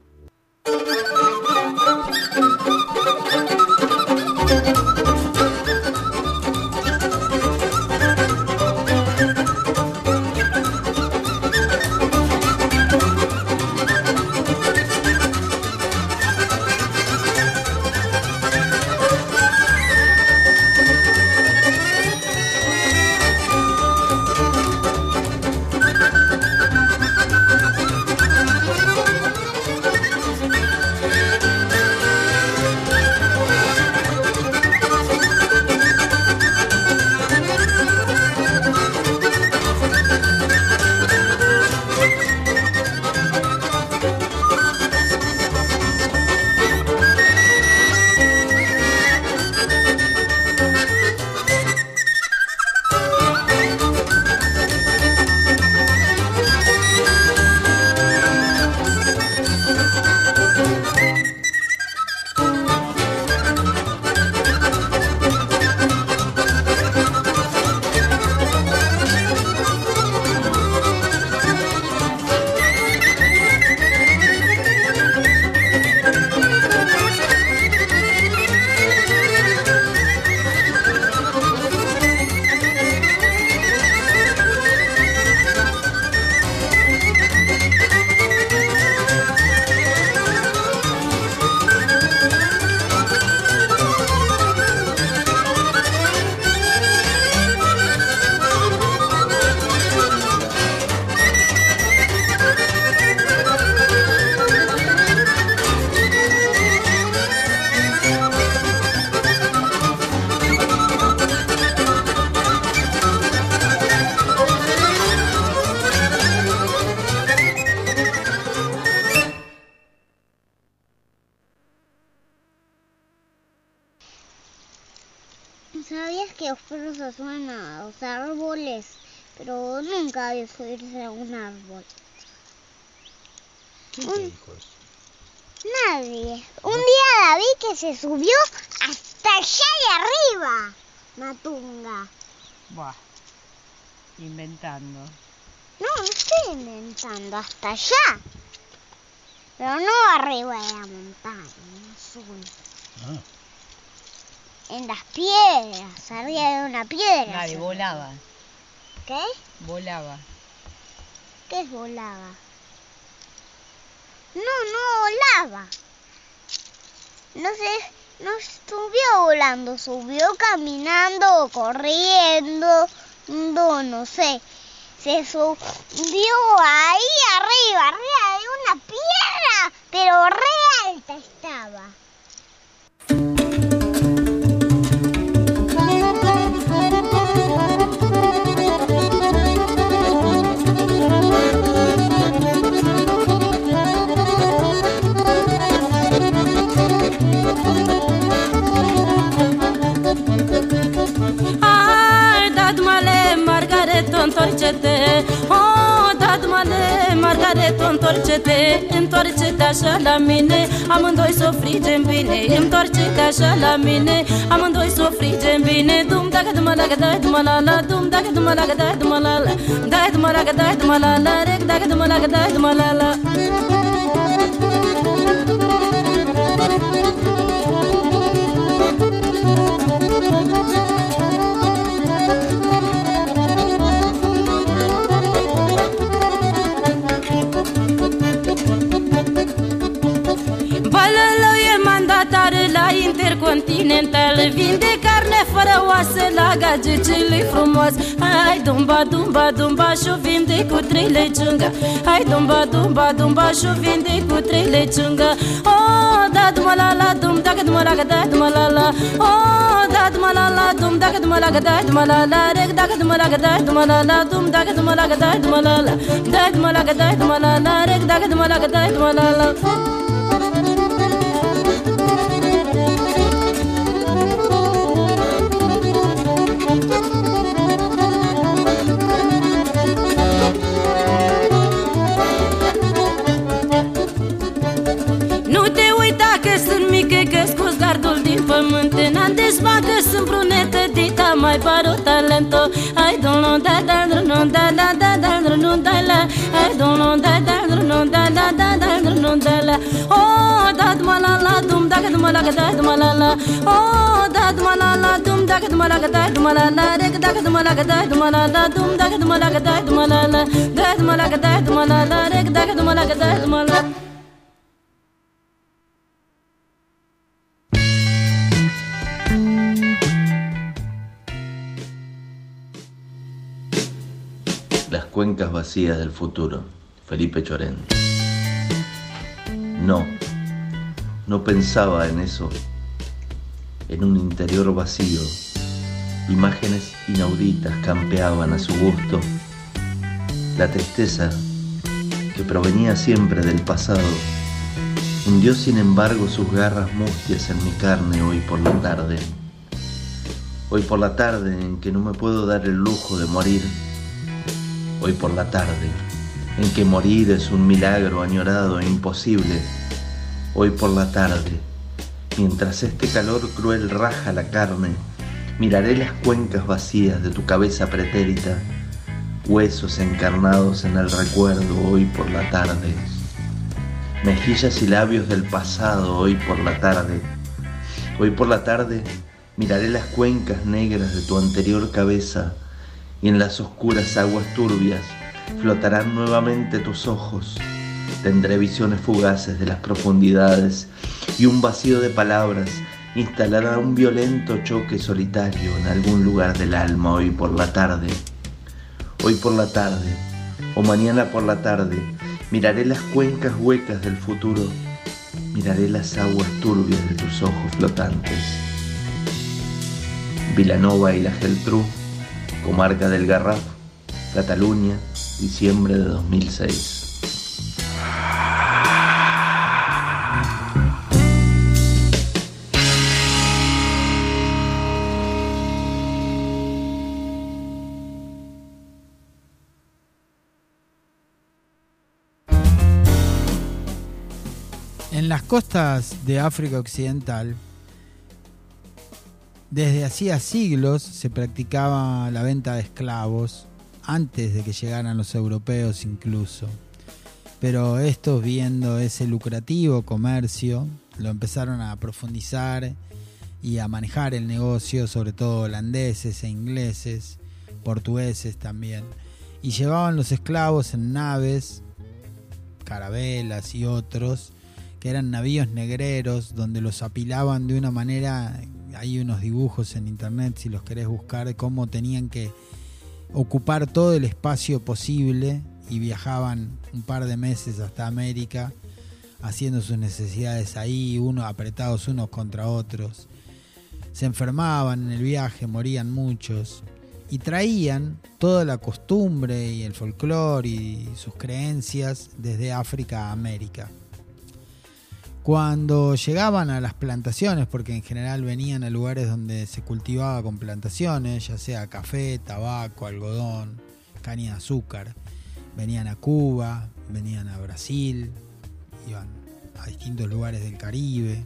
¿Sabías que los perros se suben a los árboles? Pero nunca había subirse a un árbol. ¿Quién te dijo eso? Nadie. Un día la vi que se subió hasta allá y arriba. Matunga. Buah, inventando. No estoy inventando, hasta allá. Pero no arriba de la montaña, no en las piedras, arriba de una piedra. Nadie volaba. ¿Qué? Volaba. ¿Qué es volaba? No volaba. No subió volando, subió caminando, corriendo, no sé. Se subió ahí arriba de una piedra, pero re alta estaba. Întoarce-te, oh, dat-mă-le, Margaretă, întoarce-te, întoarce-te așa la mine, amândoi s-o frigem bine, întoarce-te așa la mine, amândoi s-o frigem bine, dum dacă dum la dai dum la la, dum dacă dum la dai dum la la, dai dum la dai dum la la, rec dacă dum la dai dum la la. intercontinental. Vin de carne fără oase la gagicelui frumos. Hai dumba, dumba, dumba și-o vinde cu 3 leciungă. Hai dumba, dumba, dumba și-o vinde cu 3 leciungă. Oh, da duma la la dum, dacă duma la da duma la la. Oh, da duma la la dum, dacă duma la da duma la la. Reg dacă duma la da duma la la. Dum dacă duma la da duma la la. Da duma la da duma la la. Reg dacă duma la da duma la la. Pământ n-am desma că sunt brunetă dita mai pare o talento. Ai don't da da no da da da da no da la. Ai don't da da no da da da da no da la. Oh da duma la la dum da ka duma la ka da duma la la. Oh da duma la la dum da ka duma la ka da duma la la. Re ka da ka duma la ka da duma la la. Dum da ka duma la ka da duma la la. Da duma la ka da duma la la. Re ka da ka duma la ka da duma la. Las cuencas vacías del futuro, Felipe Llorente. No pensaba en eso, en un interior vacío. Imágenes inauditas campeaban a su gusto. La tristeza, que provenía siempre del pasado, hundió sin embargo sus garras mustias en mi carne hoy por la tarde. Hoy por la tarde en que no me puedo dar el lujo de morir. Hoy por la tarde, en que morir es un milagro añorado e imposible. Hoy por la tarde, mientras este calor cruel raja la carne, miraré las cuencas vacías de tu cabeza pretérita, huesos encarnados en el recuerdo hoy por la tarde. Mejillas y labios del pasado hoy por la tarde. Hoy por la tarde, miraré las cuencas negras de tu anterior cabeza, y en las oscuras aguas turbias flotarán nuevamente tus ojos. Tendré visiones fugaces de las profundidades y un vacío de palabras instalará un violento choque solitario en algún lugar del alma hoy por la tarde. Hoy por la tarde, o mañana por la tarde, miraré las cuencas huecas del futuro, miraré las aguas turbias de tus ojos flotantes. Vilanova y la Geltrú, Comarca del Garraf, Cataluña, diciembre de 2006. En las costas de África Occidental, desde hacía siglos se practicaba la venta de esclavos, antes de que llegaran los europeos incluso. Pero estos, viendo ese lucrativo comercio, lo empezaron a profundizar y a manejar el negocio, sobre todo holandeses e ingleses, portugueses también. Y llevaban los esclavos en naves, carabelas y otros, que eran navíos negreros, donde los apilaban de una manera. Hay unos dibujos en internet, si los querés buscar, de cómo tenían que ocupar todo el espacio posible y viajaban un par de meses hasta América haciendo sus necesidades ahí, unos apretados unos contra otros. Se enfermaban en el viaje, morían muchos y traían toda la costumbre y el folclore y sus creencias desde África a América. Cuando llegaban a las plantaciones, porque en general venían a lugares donde se cultivaba con plantaciones, ya sea café, tabaco, algodón, caña de azúcar, venían a Cuba, venían a Brasil, iban a distintos lugares del Caribe,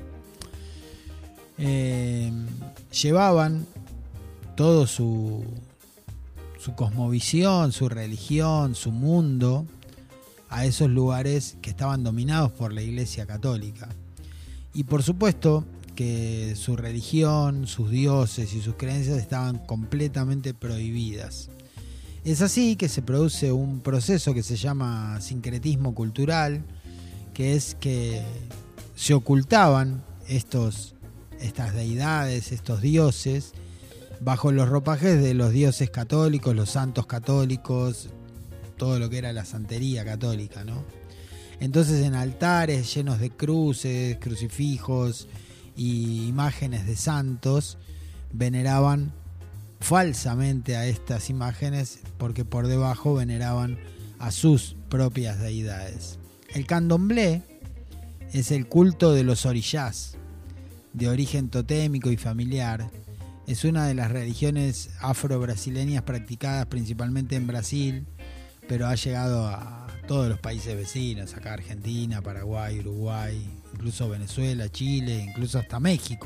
llevaban todo su cosmovisión, su religión, su mundo a esos lugares que estaban dominados por la Iglesia Católica. Y por supuesto que su religión, sus dioses y sus creencias estaban completamente prohibidas. Es así que se produce un proceso que se llama sincretismo cultural, que es que se ocultaban estos estas deidades, estos dioses, bajo los ropajes de los dioses católicos, los santos católicos, todo lo que era la santería católica, ¿no? Entonces en altares llenos de cruces, crucifijos y imágenes de santos, veneraban falsamente a estas imágenes porque por debajo veneraban a sus propias deidades. El candomblé es el culto de los orishás, de origen totémico y familiar. Es una de las religiones afro-brasileñas practicadas principalmente en Brasil, pero ha llegado a todos los países vecinos, acá Argentina, Paraguay, Uruguay, incluso Venezuela, Chile, incluso hasta México.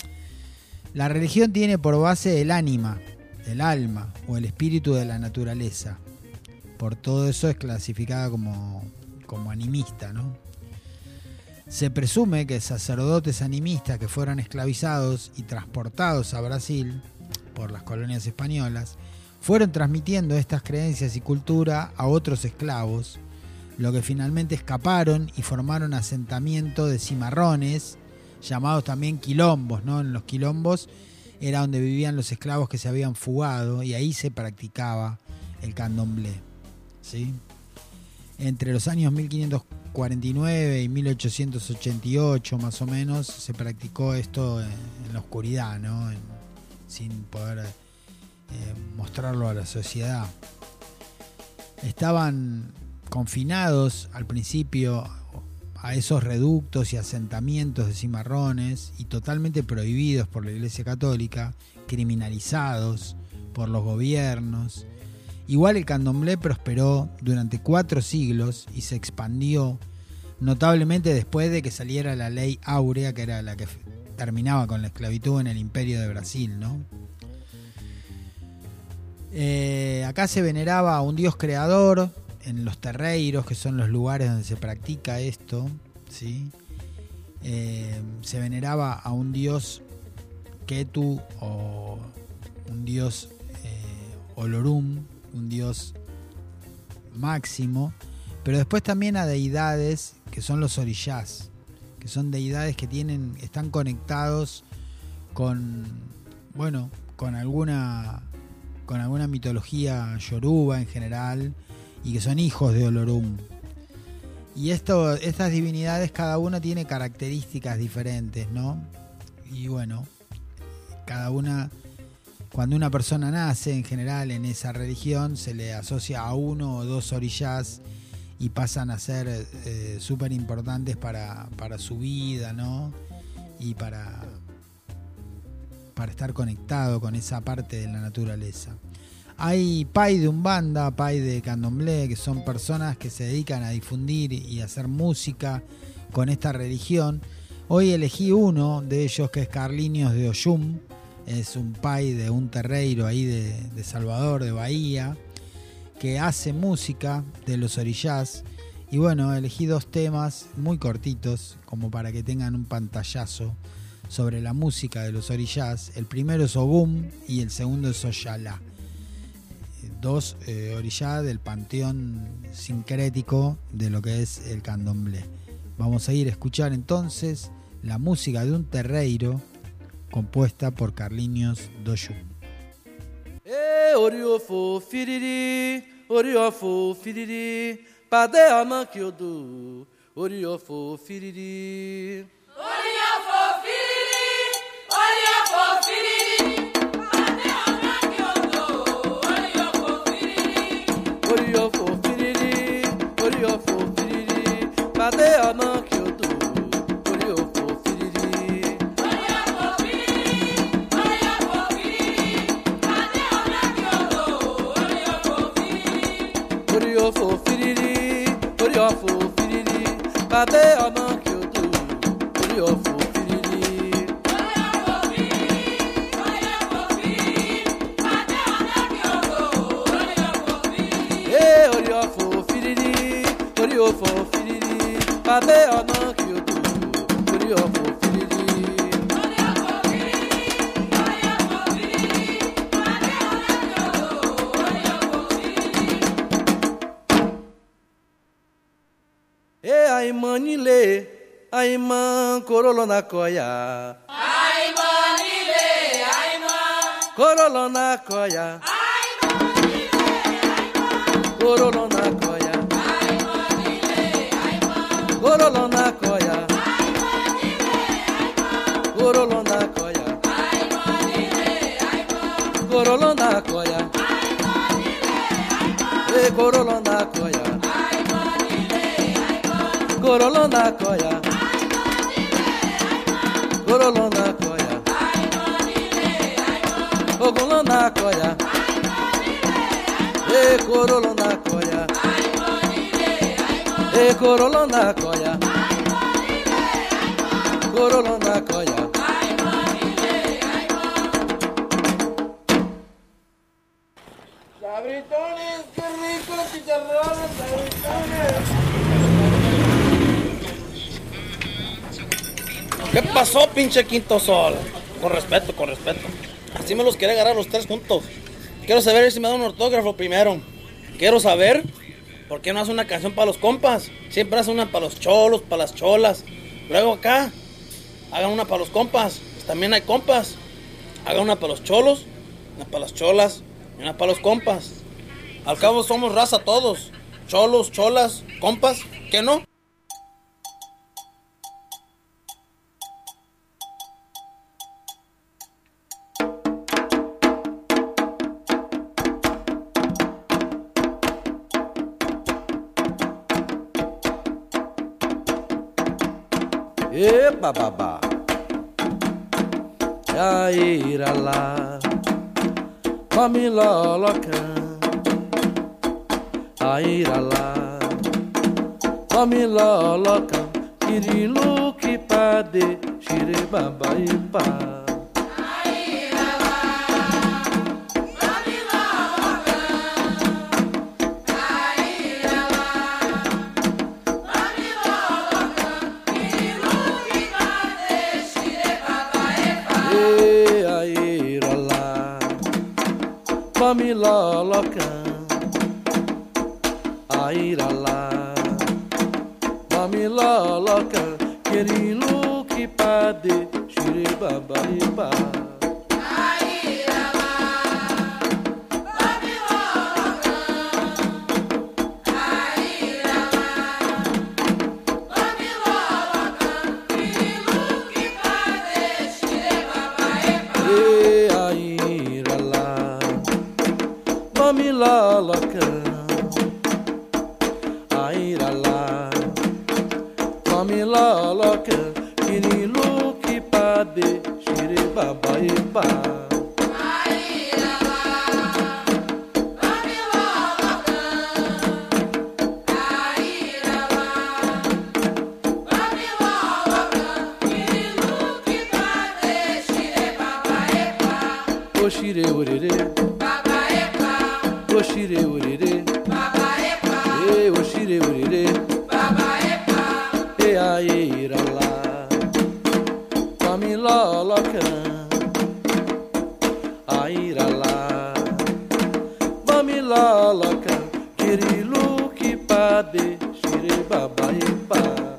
La religión tiene por base el ánima, el alma o el espíritu de la naturaleza. Por todo eso es clasificada como animista, ¿no? Se presume que sacerdotes animistas que fueron esclavizados y transportados a Brasil por las colonias españolas fueron transmitiendo estas creencias y cultura a otros esclavos, lo que finalmente escaparon y formaron asentamiento de cimarrones, llamados también quilombos, ¿no? En los quilombos era donde vivían los esclavos que se habían fugado y ahí se practicaba el candomblé, ¿sí? Entre los años 1549 y 1888 más o menos se practicó esto en la oscuridad, ¿no? Sin poder mostrarlo a la sociedad. Estaban confinados al principio a esos reductos y asentamientos de cimarrones y totalmente prohibidos por la Iglesia Católica, criminalizados por los gobiernos. Igual el candomblé prosperó durante 4 siglos y se expandió notablemente después de que saliera la ley áurea, que era la que terminaba con la esclavitud en el Imperio de Brasil, ¿no? Acá se veneraba a un dios creador en los terreiros, que son los lugares donde se practica esto, ¿sí? Se veneraba a un dios Ketu o un dios Olorum, un dios máximo, pero después también a deidades que son los orishás, que son deidades que están conectados con alguna mitología yoruba en general y que son hijos de Olorum. Y estas divinidades cada una tiene características diferentes, ¿no? Y bueno, cada una, cuando una persona nace en general en esa religión, se le asocia a 1 o 2 orishás y pasan a ser súper importantes para su vida, ¿no? Y para estar conectado con esa parte de la naturaleza. Hay pai de umbanda, pai de candomblé, que son personas que se dedican a difundir y a hacer música con esta religión. Hoy elegí uno de ellos, que es Carlinhos de Oxum. Es un pai de un terreiro ahí de Salvador, de Bahía, que hace música de los orishás. Y bueno, elegí 2 temas muy cortitos, como para que tengan un pantallazo sobre la música de los orishás. El primero es Ogum y el segundo es Oyalá. 2 orishás del panteón sincrético de lo que es el candomblé. Vamos a ir a escuchar entonces la música de un terreiro compuesta por Carlinhos Doxum. Oriofo firiri, oriofo firiri, pade amakiodu, oriofo firiri. Oriofo firiri, oriofo firiri, pade amakiodu, oriofo firiri. Oriofo firiri, oriofo firiri, pade amakiodu, oriofo firiri. Oriofo firiri, oriofo firiri, pade amakiodu, oriofo firiri. Oriofo firiri, oriofo firiri, pade amakiodu, oriofo firiri. Aimanile, aiman korolo na koya. Corolona coia. Corolona coia. Corolona coia. Corolona coia. Corolona coia. E corolona coia. Corolona coia. Corolona coia. Ogolona coia. E corolona coia. E corolona coia. Corolona coia. Sabritones, qué rico chicharrones, sabritones. ¿Qué pasó, pinche Quinto Sol? Con respeto, con respeto. Así me los quiere agarrar los tres juntos. Quiero saber si me da un autógrafo primero. Quiero saber por qué no hace una canción para los compas. Siempre hace una para los cholos, para las cholas. Luego acá, hagan una para los compas. También hay compas. Hagan una para los cholos, una para las cholas y una para los compas. Al cabo somos raza todos. Cholos, cholas, compas. ¿Qué no? E bababá, ya ira lá, mamiloloca, a ira lá, mamiloloca, kirilu kipade, shire baba ipa. Mamiloloca, aira lá, mamiloloca, querido que pade, xire babaiba. Aira lá, mamiloloca, aira lá, mamiloloca, querido que pade, xire babaiba. Aira lá. Mamiloloca, aira lá, mamiloloca, kirilu que pade, xire babaiba. Aira lá, mamiloloca, aira lá, mamiloloca, kirilu que pade, xire babaiba. O xire urere. Oshire urire, baba epa. E oshire urire, baba epa. E aira lá, mamiloloca, aira lá, mamiloloca, kirilu que pade, shire baba epa.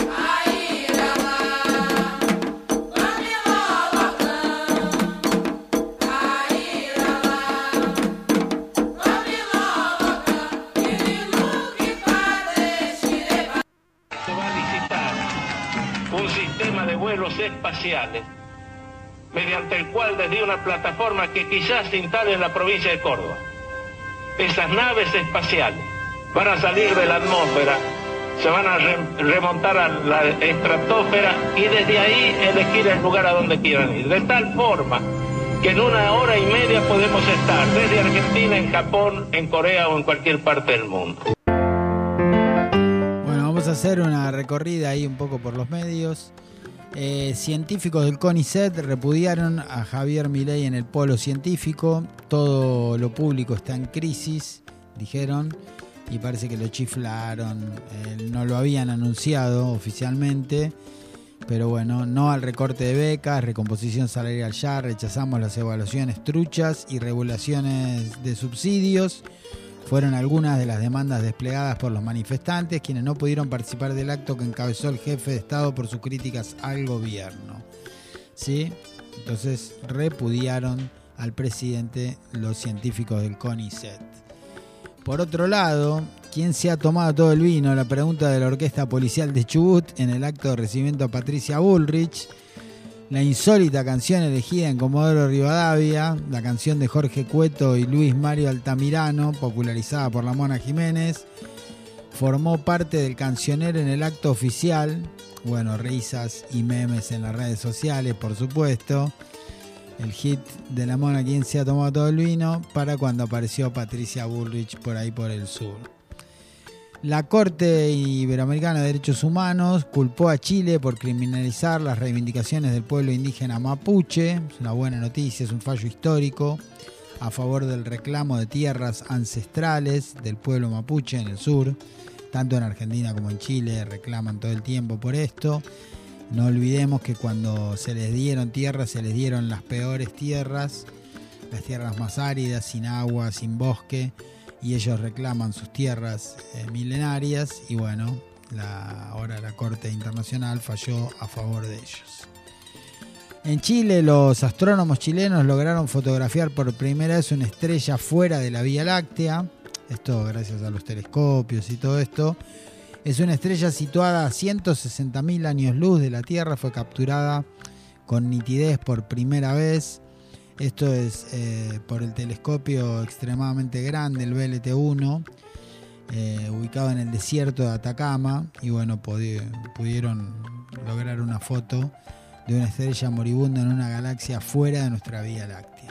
Espaciales, mediante el cual desde una plataforma que quizás se instale en la provincia de Córdoba, esas naves espaciales van a salir de la atmósfera, se van a remontar a la estratosfera y desde ahí elegir el lugar a donde quieran ir, de tal forma que en 1 hora y media podemos estar desde Argentina, en Japón, en Corea o en cualquier parte del mundo. Bueno, vamos a hacer una recorrida ahí un poco por los medios. Científicos del CONICET repudiaron a Javier Milei en el polo científico. Todo lo público está en crisis, dijeron, y parece que lo chiflaron. No lo habían anunciado oficialmente, pero bueno, no al recorte de becas, recomposición salarial ya, rechazamos las evaluaciones truchas y regulaciones de subsidios. Fueron algunas de las demandas desplegadas por los manifestantes, quienes no pudieron participar del acto que encabezó el jefe de Estado por sus críticas al gobierno. ¿Sí? Entonces repudiaron al presidente los científicos del CONICET. Por otro lado, ¿quién se ha tomado todo el vino? La pregunta de la Orquesta Policial de Chubut en el acto de recibimiento a Patricia Bullrich. La insólita canción elegida en Comodoro Rivadavia, la canción de Jorge Cueto y Luis Mario Altamirano, popularizada por la Mona Jiménez, formó parte del cancionero en el acto oficial. Bueno, risas y memes en las redes sociales, por supuesto. El hit de la Mona, ¿quién se ha tomado todo el vino?, para cuando apareció Patricia Bullrich por ahí por el sur. La Corte Iberoamericana de Derechos Humanos culpó a Chile por criminalizar las reivindicaciones del pueblo indígena mapuche. Es una buena noticia, es un fallo histórico a favor del reclamo de tierras ancestrales del pueblo mapuche en el sur. Tanto en Argentina como en Chile reclaman todo el tiempo por esto. No olvidemos que cuando se les dieron tierras, se les dieron las peores tierras, las tierras más áridas, sin agua, sin bosque, y ellos reclaman sus tierras milenarias, y bueno, ahora la Corte Internacional falló a favor de ellos. En Chile, los astrónomos chilenos lograron fotografiar por primera vez una estrella fuera de la Vía Láctea, esto gracias a los telescopios y todo esto. Es una estrella situada a 160.000 años luz de la Tierra, fue capturada con nitidez por primera vez. Esto es por el telescopio extremadamente grande, el VLT-1, ubicado en el desierto de Atacama. Y bueno, pudieron lograr una foto de una estrella moribunda en una galaxia fuera de nuestra Vía Láctea.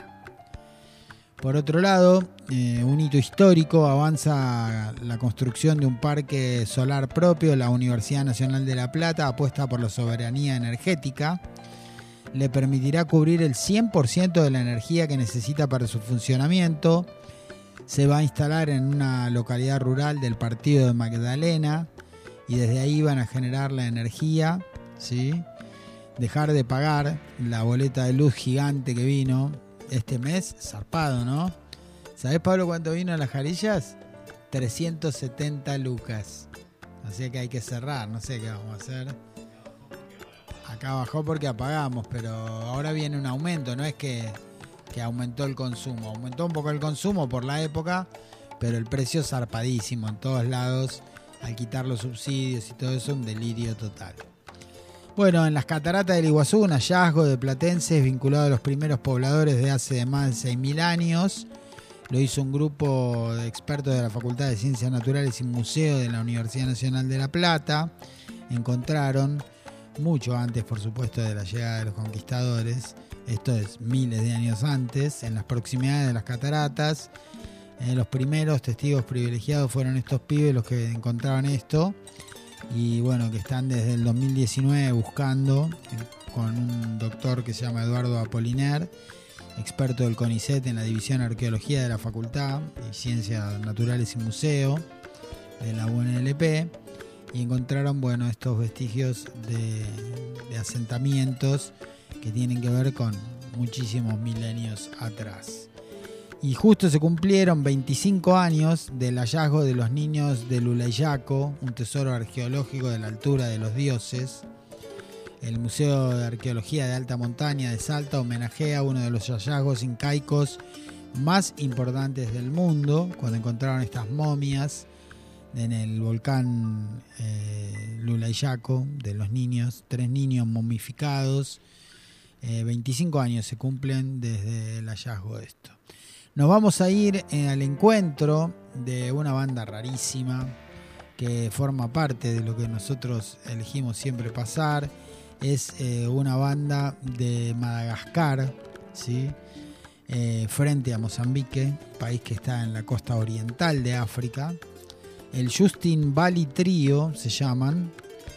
Por otro lado, un hito histórico, avanza la construcción de un parque solar propio. La Universidad Nacional de La Plata apuesta por la soberanía energética. Le permitirá cubrir el 100% de la energía que necesita para su funcionamiento. Se va a instalar en una localidad rural del partido de Magdalena y desde ahí van a generar la energía, ¿sí? Dejar de pagar la boleta de luz gigante que vino este mes, zarpado, ¿no? ¿Sabés, Pablo, cuánto vino a las Jarillas? 370 lucas. Así que hay que cerrar, no sé qué vamos a hacer. Acá bajó porque apagamos, pero ahora viene un aumento, no es que aumentó el consumo. Aumentó un poco el consumo por la época, pero el precio zarpadísimo en todos lados. Al quitar los subsidios y todo eso, un delirio total. Bueno, en las cataratas del Iguazú, un hallazgo de platenses vinculado a los primeros pobladores de hace más de 6.000 años. Lo hizo un grupo de expertos de la Facultad de Ciencias Naturales y Museo de la Universidad Nacional de La Plata. Encontraron, mucho antes, por supuesto, de la llegada de los conquistadores, esto es miles de años antes, en las proximidades de las cataratas. Los primeros testigos privilegiados fueron estos pibes los que encontraron esto. Y bueno, que están desde el 2019 buscando con un doctor que se llama Eduardo Apoliner, experto del CONICET en la División de Arqueología de la Facultad de Ciencias Naturales y Museo de la UNLP, y encontraron, bueno, estos vestigios de asentamientos que tienen que ver con muchísimos milenios atrás. Y justo se cumplieron 25 años del hallazgo de los niños de Lulayaco, un tesoro arqueológico de la altura de los dioses. El Museo de Arqueología de Alta Montaña de Salta homenajea uno de los hallazgos incaicos más importantes del mundo, cuando encontraron estas momias en el volcán Lulayaco de los niños, 3 niños momificados. 25 años se cumplen desde el hallazgo de esto. Nos vamos a ir al encuentro de una banda rarísima que forma parte de lo que nosotros elegimos siempre pasar. Es una banda de Madagascar, ¿sí? Frente a Mozambique, país que está en la costa oriental de África. El Justin Valley Trio se llaman.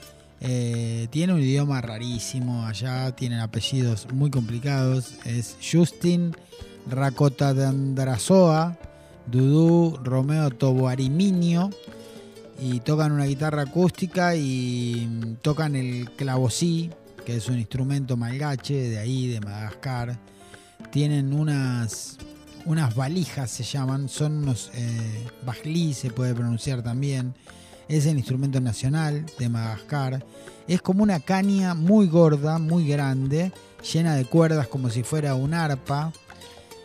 Tiene un idioma rarísimo allá, tienen apellidos muy complicados. Es Justin Racotadandrasoa Dudu Romeo Toboariminio, y tocan una guitarra acústica y tocan el clavosí, que es un instrumento malgache de ahí, de Madagascar. Tienen unas valijas, se llaman, son unos bajlí, se puede pronunciar también. Es el instrumento nacional de Madagascar. Es como una caña muy gorda, muy grande, llena de cuerdas como si fuera un arpa.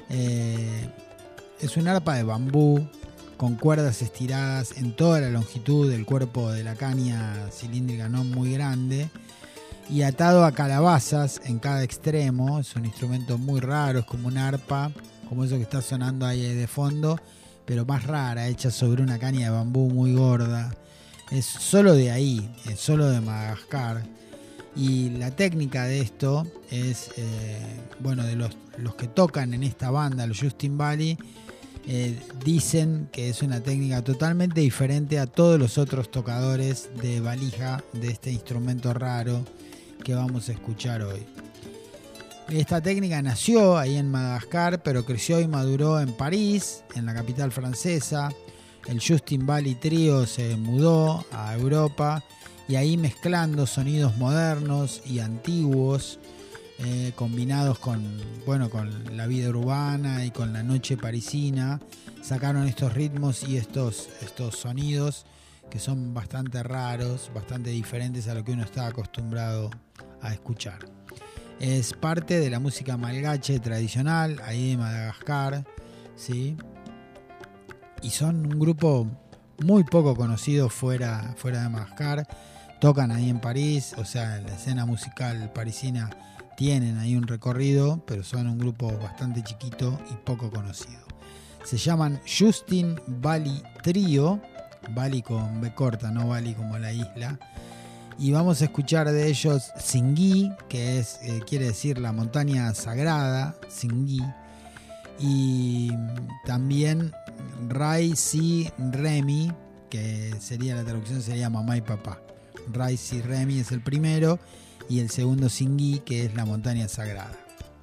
Es un arpa de bambú con cuerdas estiradas en toda la longitud del cuerpo de la caña cilíndrica no muy grande y atado a calabazas en cada extremo. Es un instrumento muy raro, es como un arpa, como eso que está sonando ahí de fondo, pero más rara, hecha sobre una caña de bambú muy gorda. Es solo de ahí, es solo de Madagascar. Y la técnica de esto es, de los que tocan en esta banda, los Justin Valley, dicen que es una técnica totalmente diferente a todos los otros tocadores de valija de este instrumento raro que vamos a escuchar hoy. Esta técnica nació ahí en Madagascar, pero creció y maduró en París, en la capital francesa. El Justin Valley Trio se mudó a Europa y ahí, mezclando sonidos modernos y antiguos, combinados con la vida urbana y con la noche parisina, sacaron estos ritmos y estos sonidos que son bastante raros, bastante diferentes a lo que uno está acostumbrado a escuchar. Es parte de la música malgache tradicional ahí de Madagascar, ¿sí? Y son un grupo muy poco conocido fuera de Madagascar. Tocan ahí en París, o sea, en la escena musical parisina tienen ahí un recorrido, pero son un grupo bastante chiquito y poco conocido. Se llaman Justin Valley Trio, Valley con B corta, no Valley como la isla. Y vamos a escuchar de ellos Singui, que es quiere decir la montaña sagrada, Singui. Y también Rai Si Remi, que sería la traducción, sería mamá y papá. Rai Si Remi es el primero y el segundo Singui, que es la montaña sagrada.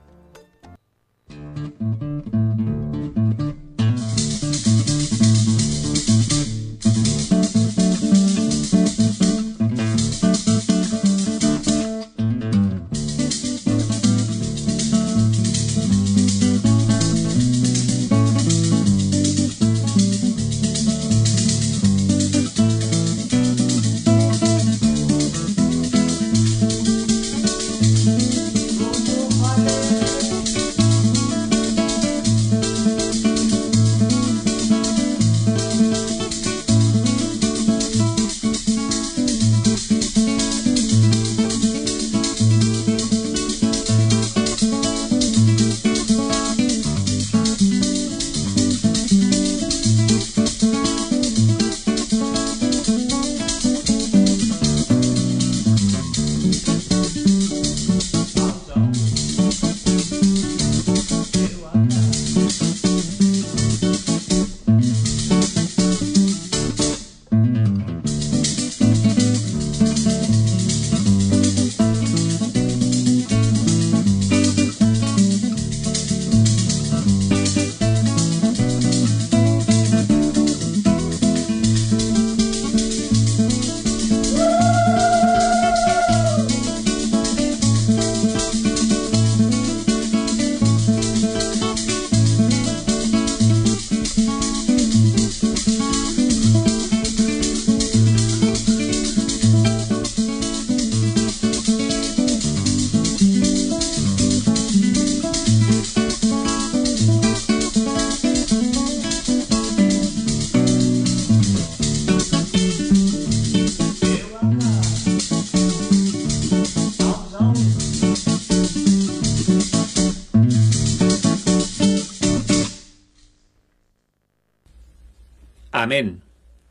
Amén.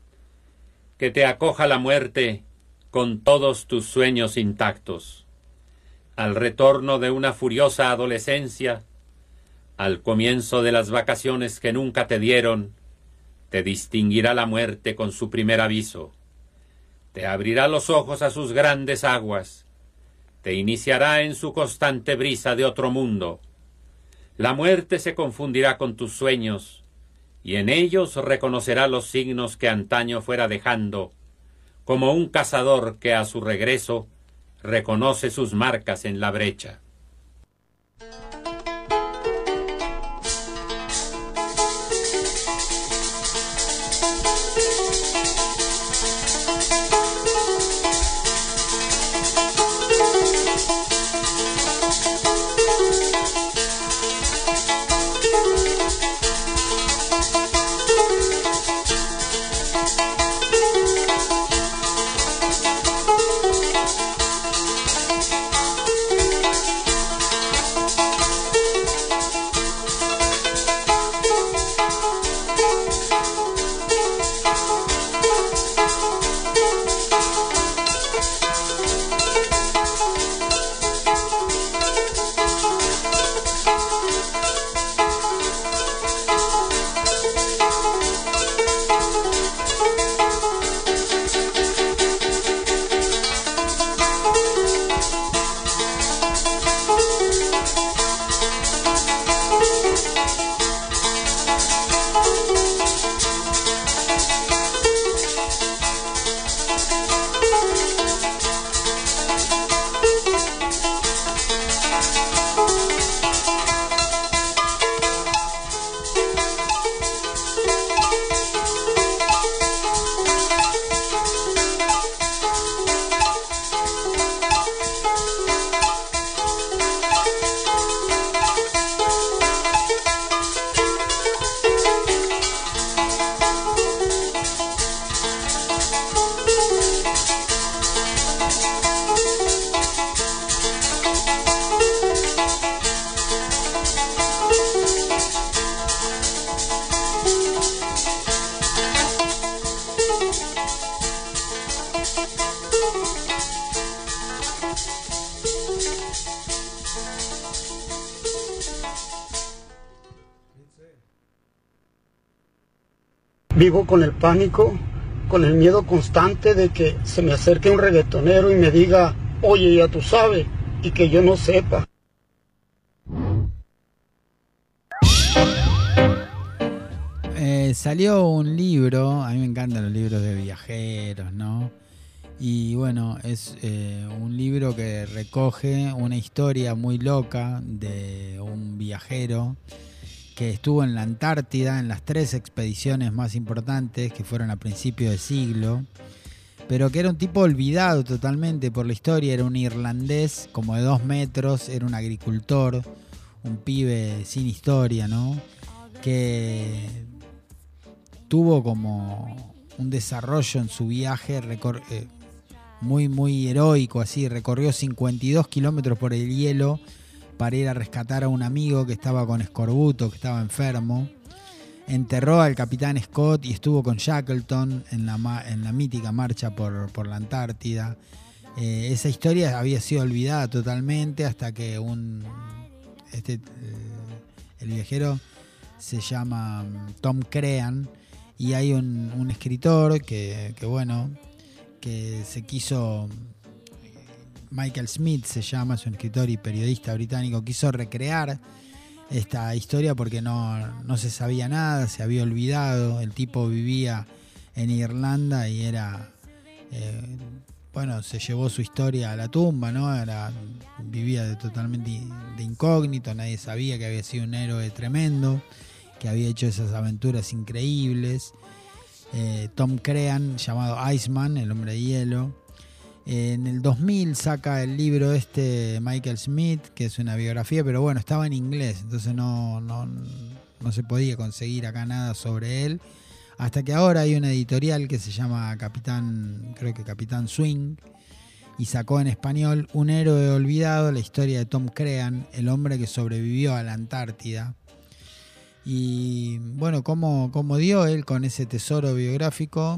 Que te acoja la muerte con todos tus sueños intactos. Al retorno de una furiosa adolescencia, al comienzo de las vacaciones que nunca te dieron, te distinguirá la muerte con su primer aviso. Te abrirá los ojos a sus grandes aguas. Te iniciará en su constante brisa de otro mundo. La muerte se confundirá con tus sueños, y en ellos reconocerá los signos que antaño fuera dejando, como un cazador que a su regreso reconoce sus marcas en la brecha. Vivo con el pánico, con el miedo constante de que se me acerque un reggaetonero y me diga, oye, ya tú sabes, y que yo no sepa. Salió un libro, a mí me encantan los libros de viajeros, ¿no? Y bueno, es un libro que recoge una historia muy loca de un viajero que estuvo en la Antártida en las 3 expediciones más importantes que fueron a principios de siglo, pero que era un tipo olvidado totalmente por la historia. Era un irlandés como de 2 metros, era un agricultor, un pibe sin historia, ¿no? Que tuvo como un desarrollo en su viaje muy heroico, así. Recorrió 52 kilómetros por el hielo para ir a rescatar a un amigo que estaba con escorbuto, que estaba enfermo. Enterró al capitán Scott y estuvo con Shackleton en la mítica marcha por la Antártida. Esa historia había sido olvidada totalmente hasta que el viajero se llama Tom Crean, y hay un escritor que se quiso, Michael Smith se llama, es un escritor y periodista británico, quiso recrear esta historia porque no se sabía nada, se había olvidado. El tipo vivía en Irlanda y se llevó su historia a la tumba, ¿no? Vivía totalmente de incógnito, nadie sabía que había sido un héroe tremendo, que había hecho esas aventuras increíbles. Tom Crean, llamado Iceman, el hombre de hielo. En el 2000 saca el libro Michael Smith, que es una biografía, pero bueno, estaba en inglés, entonces no se podía conseguir acá nada sobre él. Hasta que ahora hay una editorial que se llama Capitán Swing, y sacó en español Un héroe olvidado, la historia de Tom Crean, el hombre que sobrevivió a la Antártida. Y bueno, cómo dio él con ese tesoro biográfico.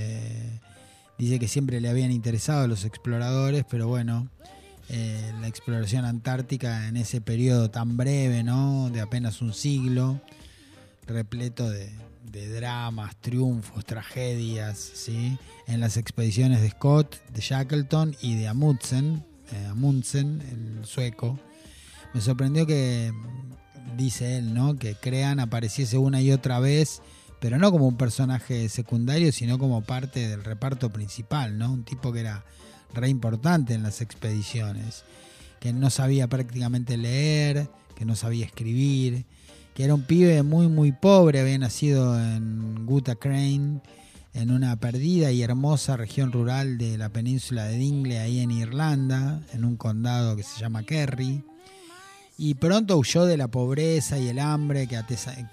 Dice que siempre le habían interesado los exploradores, pero bueno, la exploración antártica en ese periodo tan breve, ¿no? De apenas un siglo, repleto de dramas, triunfos, tragedias, ¿sí? En las expediciones de Scott, de Shackleton y de Amundsen, el sueco. Me sorprendió que, dice él, ¿no?, que Crean apareciese una y otra vez, pero no como un personaje secundario, sino como parte del reparto principal, ¿no? Un tipo que era re importante en las expediciones, que no sabía prácticamente leer, que no sabía escribir, que era un pibe muy pobre, había nacido en Guta Crane, en una perdida y hermosa región rural de la península de Dingle, ahí en Irlanda, en un condado que se llama Kerry. Y pronto huyó de la pobreza y el hambre que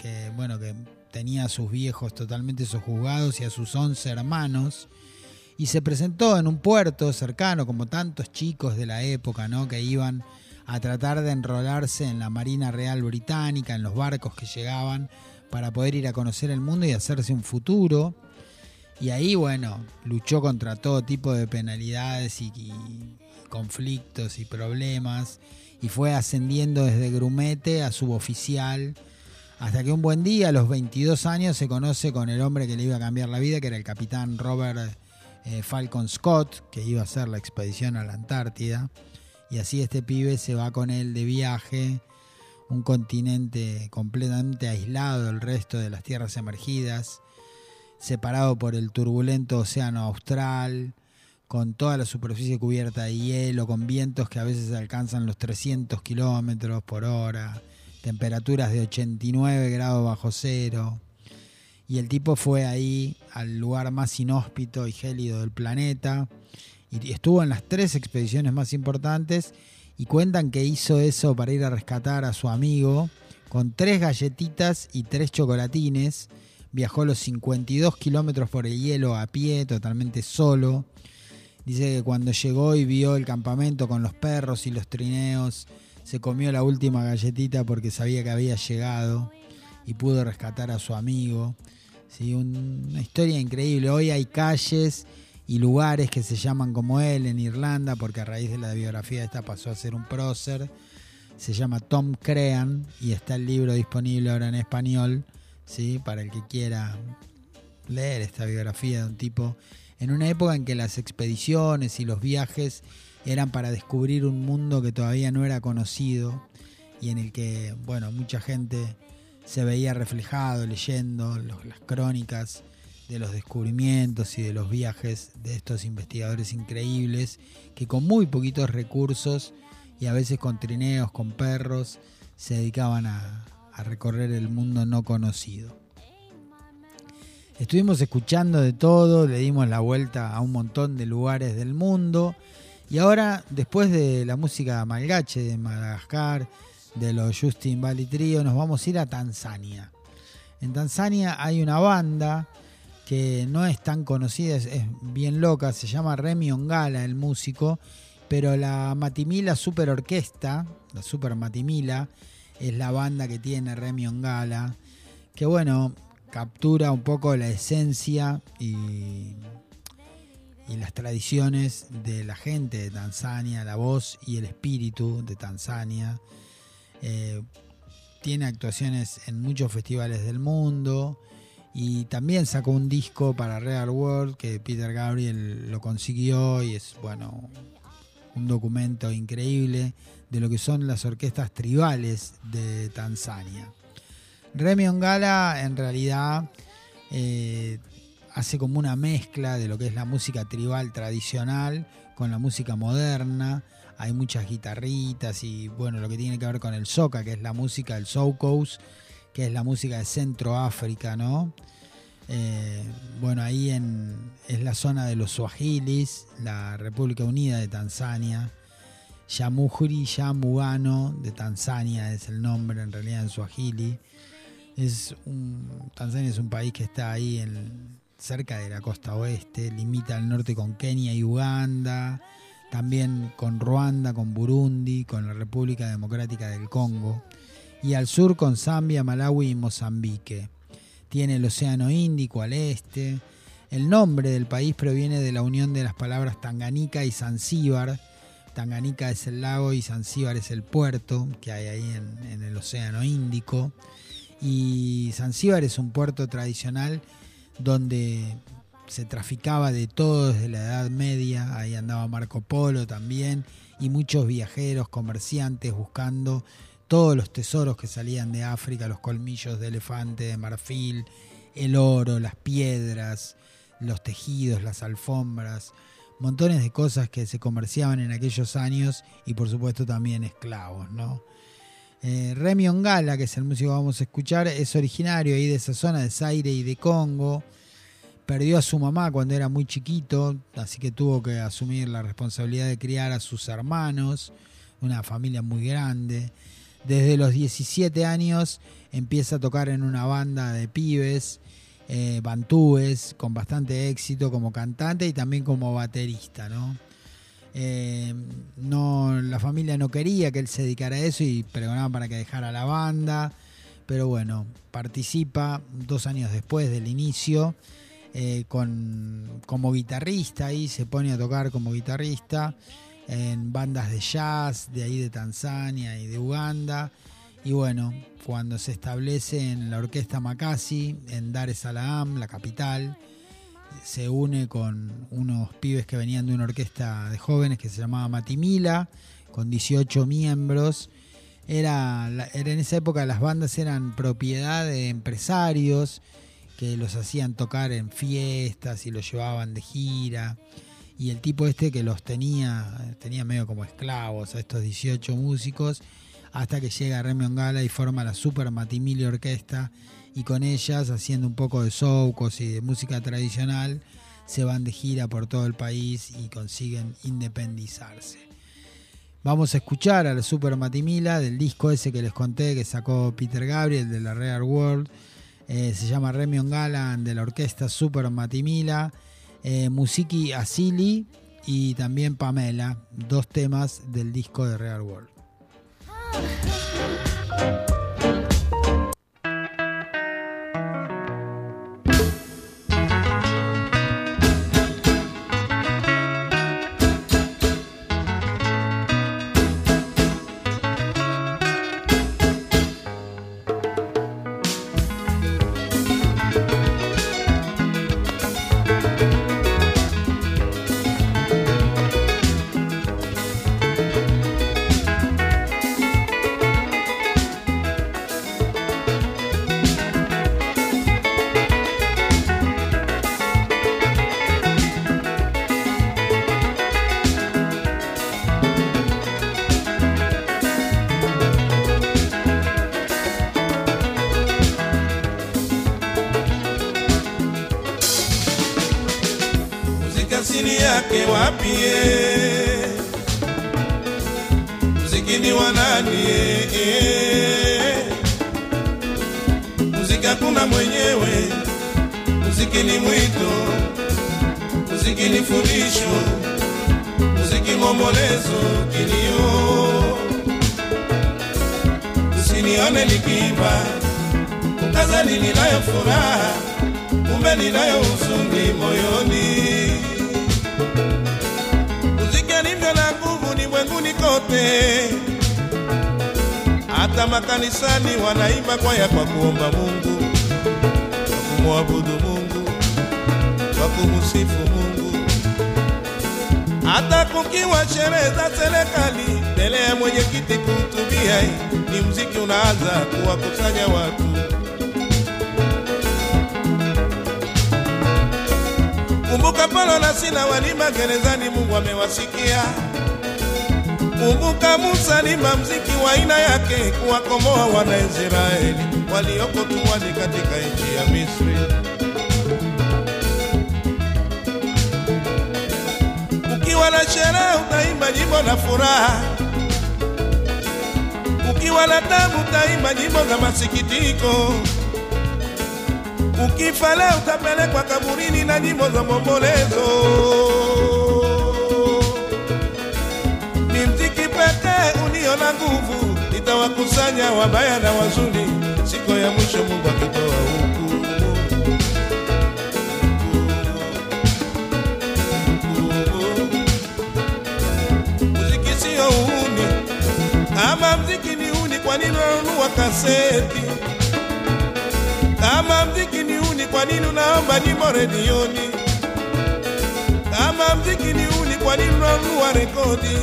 tenía a sus viejos totalmente sojuzgados y a sus 11 hermanos, y se presentó en un puerto cercano, como tantos chicos de la época, ¿no?, que iban a tratar de enrolarse en la Marina Real Británica, en los barcos que llegaban para poder ir a conocer el mundo y hacerse un futuro. Y ahí, bueno, luchó contra todo tipo de penalidades y conflictos y problemas, y fue ascendiendo desde grumete a suboficial, hasta que un buen día, a los 22 años, se conoce con el hombre que le iba a cambiar la vida, que era el capitán Robert Falcon Scott, que iba a hacer la expedición a la Antártida. Y así este pibe se va con él de viaje, un continente completamente aislado del resto de las tierras emergidas, separado por el turbulento océano austral, con toda la superficie cubierta de hielo, con vientos que a veces alcanzan los 300 kilómetros por hora, temperaturas de 89 grados bajo cero. Y el tipo fue ahí al lugar más inhóspito y gélido del planeta, y estuvo en las 3 expediciones más importantes, y cuentan que hizo eso para ir a rescatar a su amigo con 3 galletitas y 3 chocolatines. Viajó los 52 kilómetros por el hielo a pie, totalmente solo. Dice que cuando llegó y vio el campamento con los perros y los trineos, se comió la última galletita porque sabía que había llegado y pudo rescatar a su amigo. Sí, una historia increíble. Hoy hay calles y lugares que se llaman como él en Irlanda, porque a raíz de la biografía esta pasó a ser un prócer. Se llama Tom Crean y está el libro disponible ahora en español, ¿sí?, para el que quiera leer esta biografía de un tipo en una época en que las expediciones y los viajes eran para descubrir un mundo que todavía no era conocido y en el que, bueno, mucha gente se veía reflejado leyendo las crónicas de los descubrimientos y de los viajes de estos investigadores increíbles que con muy poquitos recursos y a veces con trineos, con perros, se dedicaban a recorrer el mundo no conocido. Estuvimos escuchando de todo, le dimos la vuelta a un montón de lugares del mundo y ahora, después de la música malgache de Madagascar, de los Justin Valley Trio, nos vamos a ir a Tanzania. En Tanzania hay una banda que no es tan conocida, es bien loca, se llama Remy Ongala el músico, pero la Matimila Super Orquesta, la Super Matimila, es la banda que tiene Remy Ongala, que bueno, captura un poco la esencia y las tradiciones de la gente de Tanzania, la voz y el espíritu de Tanzania. Tiene actuaciones en muchos festivales del mundo y también sacó un disco para Real World que Peter Gabriel lo consiguió y es, bueno, un documento increíble de lo que son las orquestas tribales de Tanzania. Remy Ongala en realidad hace como una mezcla de lo que es la música tribal tradicional con la música moderna. Hay muchas guitarritas y bueno, lo que tiene que ver con el soca, que es la música del soukous, que es la música de Centroáfrica, ¿no? Bueno, ahí es la zona de los Swahilis, la República Unida de Tanzania. Jamhuri ya Muungano de Tanzania es el nombre en realidad en Swahili. Tanzania es un país que está ahí cerca de la costa oeste, limita al norte con Kenia y Uganda, también con Ruanda, con Burundi, con la República Democrática del Congo y al sur con Zambia, Malawi y Mozambique. Tiene el Océano Índico al este. El nombre del país proviene de la unión de las palabras Tanganica y Zanzíbar. Tanganica es el lago y Zanzíbar es el puerto que hay ahí en el Océano Índico. Y Zanzíbar es un puerto tradicional donde se traficaba de todo desde la Edad Media. Ahí andaba Marco Polo también y muchos viajeros, comerciantes buscando todos los tesoros que salían de África, los colmillos de elefante, de marfil, el oro, las piedras, los tejidos, las alfombras, montones de cosas que se comerciaban en aquellos años y por supuesto también esclavos, ¿no? Remy Ongala, que es el músico que vamos a escuchar, es originario ahí de esa zona de Zaire y de Congo. Perdió a su mamá cuando era muy chiquito, así que tuvo que asumir la responsabilidad de criar a sus hermanos, una familia muy grande. Desde los 17 años empieza a tocar en una banda de pibes, bantúes, con bastante éxito como cantante y también como baterista, ¿no? La familia no quería que él se dedicara a eso y pregonaban para que dejara la banda, pero bueno, participa 2 años después del inicio como guitarrista y se pone a tocar como guitarrista en bandas de jazz de ahí de Tanzania y de Uganda. Y bueno, cuando se establece en la orquesta Makasi en Dar es Salaam, la capital, se une con unos pibes que venían de una orquesta de jóvenes que se llamaba Matimila, con 18 miembros. Era en esa época las bandas eran propiedad de empresarios que los hacían tocar en fiestas y los llevaban de gira. Y el tipo que los tenía medio como esclavos a estos 18 músicos, hasta que llega Remy Ongala y forma la Super Matimila Orquesta, y con ellas, haciendo un poco de soukous y de música tradicional, se van de gira por todo el país y consiguen independizarse. Vamos a escuchar a la Super Matimila del disco ese que les conté que sacó Peter Gabriel de la Real World. Se llama Remy Ongala de la orquesta Super Matimila. Musiki Asili y también Pamela, 2 temas del disco de Real World. yake wapi? Muziki ni wa nani? Muziki hakuna mwenyewe, muziki ni mwito, muziki ni fundisho, muziki ngombolezo, kilio. Usinione nikiimba ukazani ninayo furaha, kumbe ninayo huzuni moyoni. Muziki alivyo na nguvu ni mwenguni kote, hata makanisani wanaimba kwaya kwa kuomba Mungu, kwa kumwabudu Mungu, kwa kumsifu Mungu. Hata kukiwa sherehe za serikali, mbele ya mwenyekiti kuhutubia, ni muziki unaanza kuwakusanya watu. Kumbuka Paulo na Sila walimba gerezani, Mungu amewasikia. Kumbuka Musa alimba muziki wa aina yake kuwakomboa Wanaisraeli walioko tumwani katika nchi ya Misri. Ukiwa na sherehe utaimba nyimbo na furaha, ukiwa na tabu utaimba nyimbo za masikitiko. Ukifa leo utapelekwa kaburini na nyimbo za maombolezo. Ni muziki pekee ulio na nguvu, itawakusanya wabaya na wazuri, siku ya mwisho Mungu akitoa hukumu. Muziki sio uhuni, kama muziki ni uhuni kwa nini unanunua kaseti? Kama muziki ni uhuni kwa nini unaomba nyimbo redioni? Kama muziki ni uhuni kwa nini unanunua rekodi?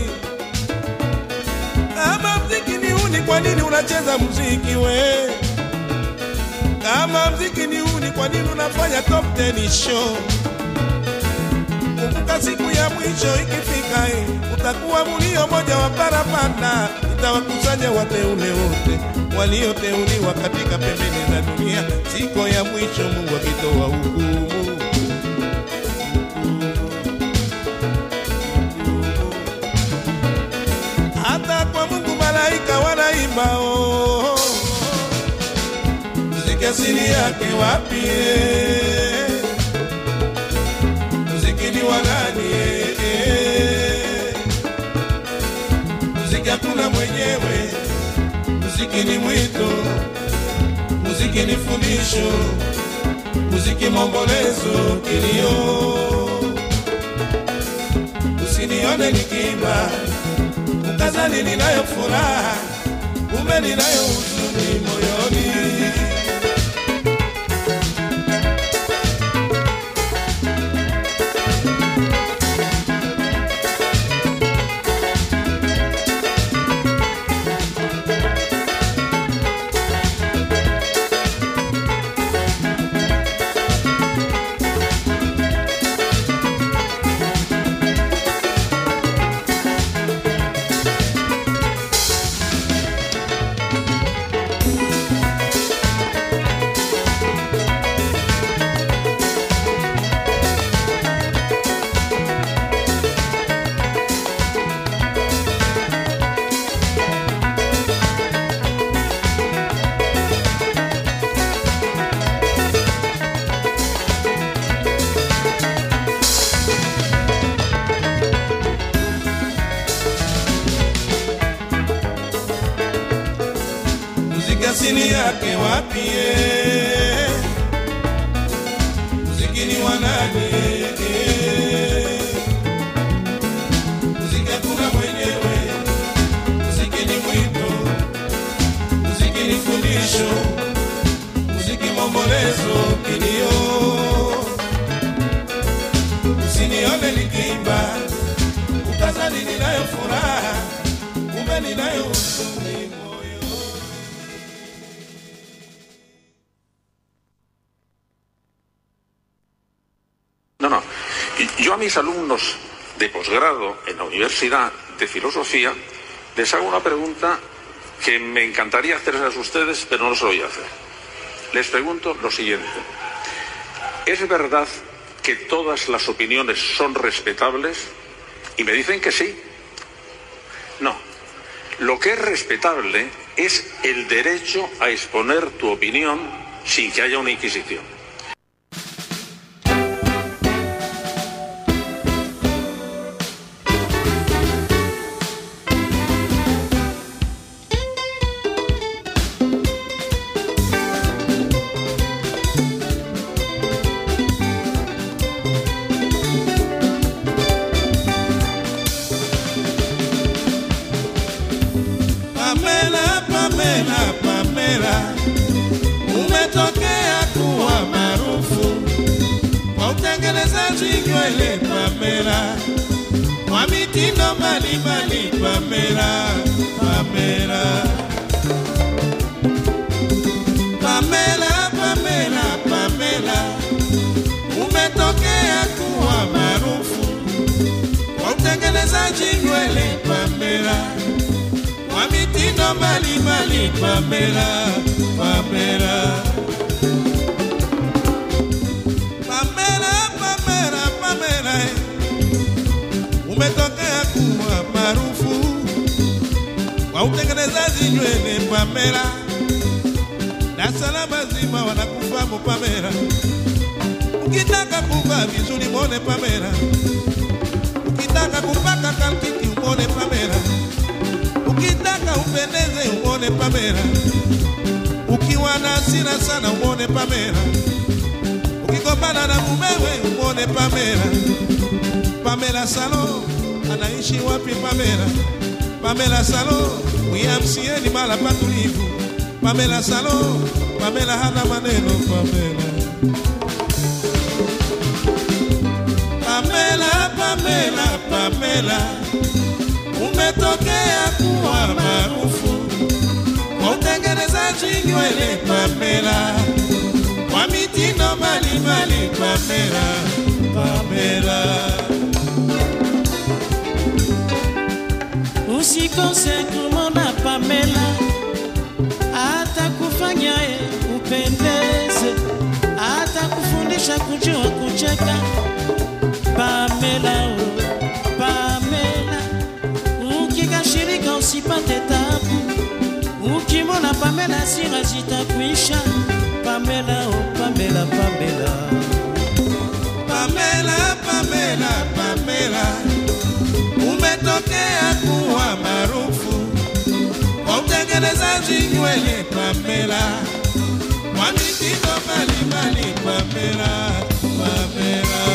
Kama muziki ni uhuni kwa nini unacheza muziki we? Kama muziki ni uhuni kwa nini unafanya top 10 show? Kumbuka siku ya mwisho ikifika, utakuwa mulio moja wa parapanda, itawakusanya wateule wote walioteuliwa katika pembeni za dunia, siku ya mwisho Mungu akitoa hukumu. Hata kwa Mungu malaika wanaimba, oh, muziki asili yake wapi? Muziki ni wa nani? Muziki hakuna mwenyewe, muziki ni mwito, muziki ni fundisho, muziki maombolezo, kilio. Usinione nikiimba ukazani ninayo furaha, kumbe ninayo huzuni moyoni. Asili yake wapi? Muziki ni wa nani? Muziki hakuna mwenyewe, muziki ni mwito, muziki ni fundisho, muziki maombolezo, kilio. Usinione nikiimba ukazani ninayo furaha, kumbe ninayo huzuni. No. Yo a mis alumnos de posgrado en la Universidad de Filosofía les hago una pregunta que me encantaría hacerles a ustedes, pero no se lo voy a hacer. Les pregunto lo siguiente: ¿es verdad que todas las opiniones son respetables? Y me dicen que sí. No. Lo que es respetable es el derecho a exponer tu opinión sin que haya una inquisición. Umetokea kuwa maarufu kwa utengenezaji nywele Pamela, kwa mitindo mbalimbali Pamela, Pamela, Pamela, Pamela, Pamela. Umetokea kuwa maarufu kwa utengenezaji nywele Pamela, kwa mitindo mbalimbali Pamela, Pamela, Pamela, Pamela, Pamela. Umetokea kuwa maarufu kwa utengenezaji nywele Pamela, Dar es Salaam zima wanakufahamu Pamela. Ukitaka kuvaa vizuri muone Pamela, ukitaka kupaka kalkiti muone Pamela, ukitaka upendeze uone Pamela, ukiwa na hasira sana uone Pamela, ukigombana na mumewe uone Pamela. Pamela Salo anaishi wapi Pamela? Pamela Salo uyamsieni mala patulivu. Pamela Salo, Pamela hana maneno Pamela. Pamela, Pamela, Pamela. Umetokea kuwa maarufu kwa utengenezaji nywele Pamela, kwa mitindo mbalimbali Pamela, Pamela. Usikose kumona Pamela, hata kufanya upendeze, hata kufundisha kujua kucheka Pamela, oh, Pamela. Ukikashirika usipate tabu, ukimona Pamela hasira zitakuisha. Pamela, oh, Pamela, Pamela, Pamela, Pamela, Pamela. Umetokea kuwa maarufu kwa utengenezaji nywele Pamela, kwa mitindo mbalimbali Pamela, Pamela.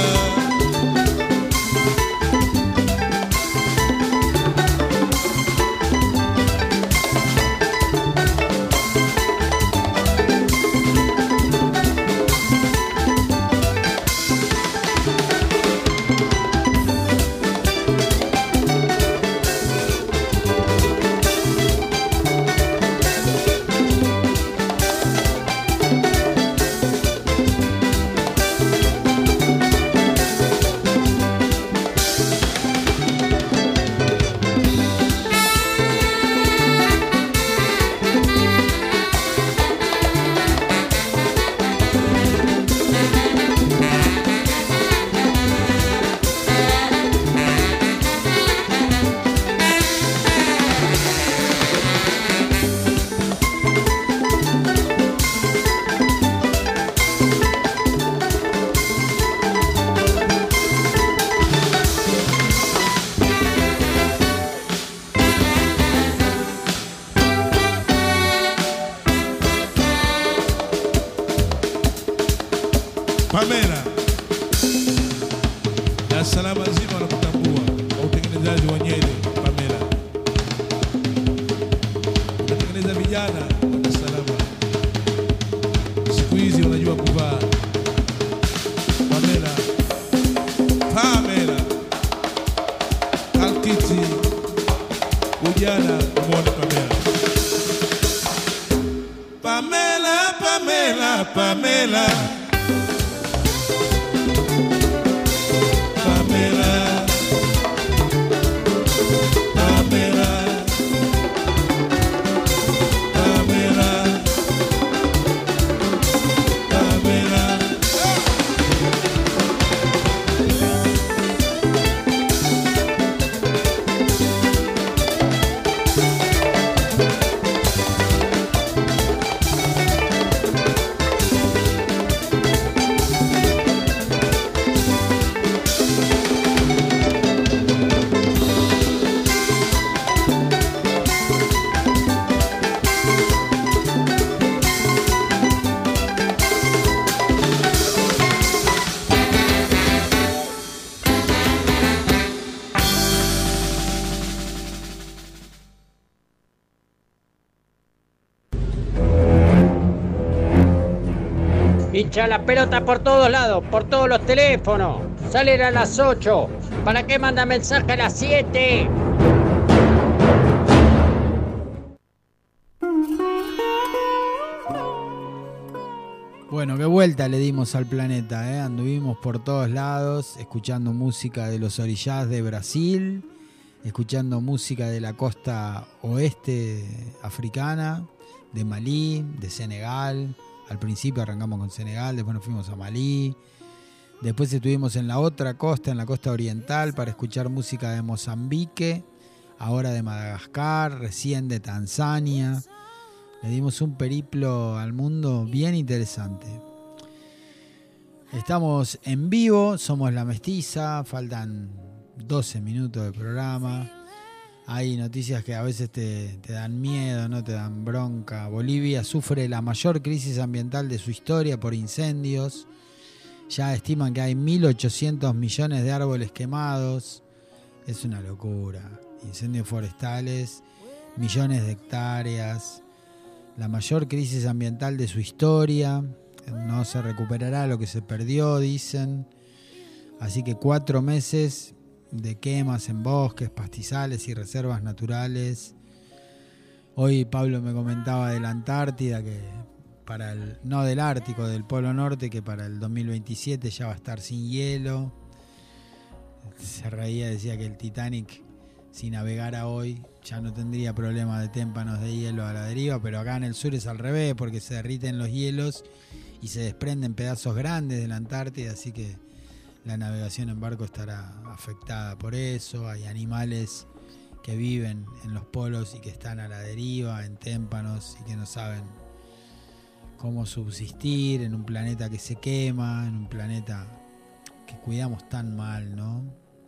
Pamela, Dar es Salaam zima wanakutambua kwa utengenezaji wa nywele Pamela. Unatengeneza vijana wa Dar es Salaam, siku hizi wanajua kuvaa Pamela. Pamela, kalkiti, ujana muone Pamela. Pamela, Pamela, Pamela. Pamela, Pamela, Pamela, Pamela. Hincha la pelota por todos lados, por todos los teléfonos. Salen a las 8. ¿Para qué manda mensaje a las 7? Bueno, qué vuelta le dimos al planeta, ¿eh? Anduvimos por todos lados, escuchando música de los orillás de Brasil, escuchando música de la costa oeste africana, de Malí, de Senegal. Al principio arrancamos con Senegal, después nos fuimos a Malí. Después estuvimos en la otra costa, en la costa oriental, para escuchar música de Mozambique, ahora de Madagascar, recién de Tanzania. Le dimos un periplo al mundo bien interesante. Estamos en vivo, somos La Mestiza, faltan 12 minutos de programa. Hay noticias que a veces te dan miedo, no te dan bronca. Bolivia sufre la mayor crisis ambiental de su historia por incendios. Ya estiman que hay 1.800 millones de árboles quemados. Es una locura. Incendios forestales, millones de hectáreas. La mayor crisis ambiental de su historia. No se recuperará lo que se perdió, dicen. Así que 4 meses de quemas en bosques, pastizales y reservas naturales. Hoy Pablo me comentaba de la Antártida, que para no del Ártico, del Polo Norte, que para el 2027 ya va a estar sin hielo. Se reía, decía que el Titanic, si navegara hoy, ya no tendría problema de témpanos de hielo a la deriva, pero acá en el sur es al revés, porque se derriten los hielos y se desprenden pedazos grandes de la Antártida, así que la navegación en barco estará afectada por eso. Hay animales que viven en los polos y que están a la deriva, en témpanos, y que no saben cómo subsistir en un planeta que se quema, en un planeta que cuidamos tan mal, ¿no?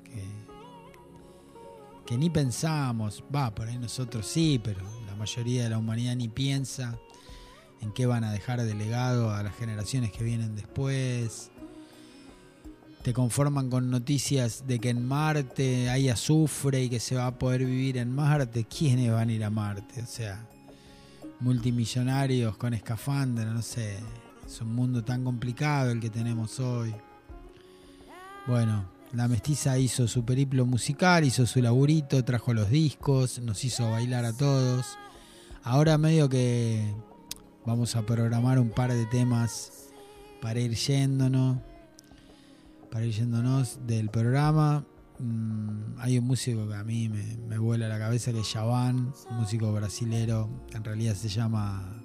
Que ni pensamos, por ahí nosotros sí, pero la mayoría de la humanidad ni piensa en qué van a dejar de legado a las generaciones que vienen después. Te conforman con noticias de que en Marte hay azufre y que se va a poder vivir en Marte. ¿Quiénes van a ir a Marte? O sea, multimillonarios con escafandra, no sé. Es un mundo tan complicado el que tenemos hoy. Bueno, La Mestiza hizo su periplo musical, hizo su laburito, trajo los discos, nos hizo bailar a todos. Ahora medio que vamos a programar un par de temas para ir yéndonos del programa. Hay un músico que a mí me vuela la cabeza, que es Javan, un músico brasilero, que en realidad se llama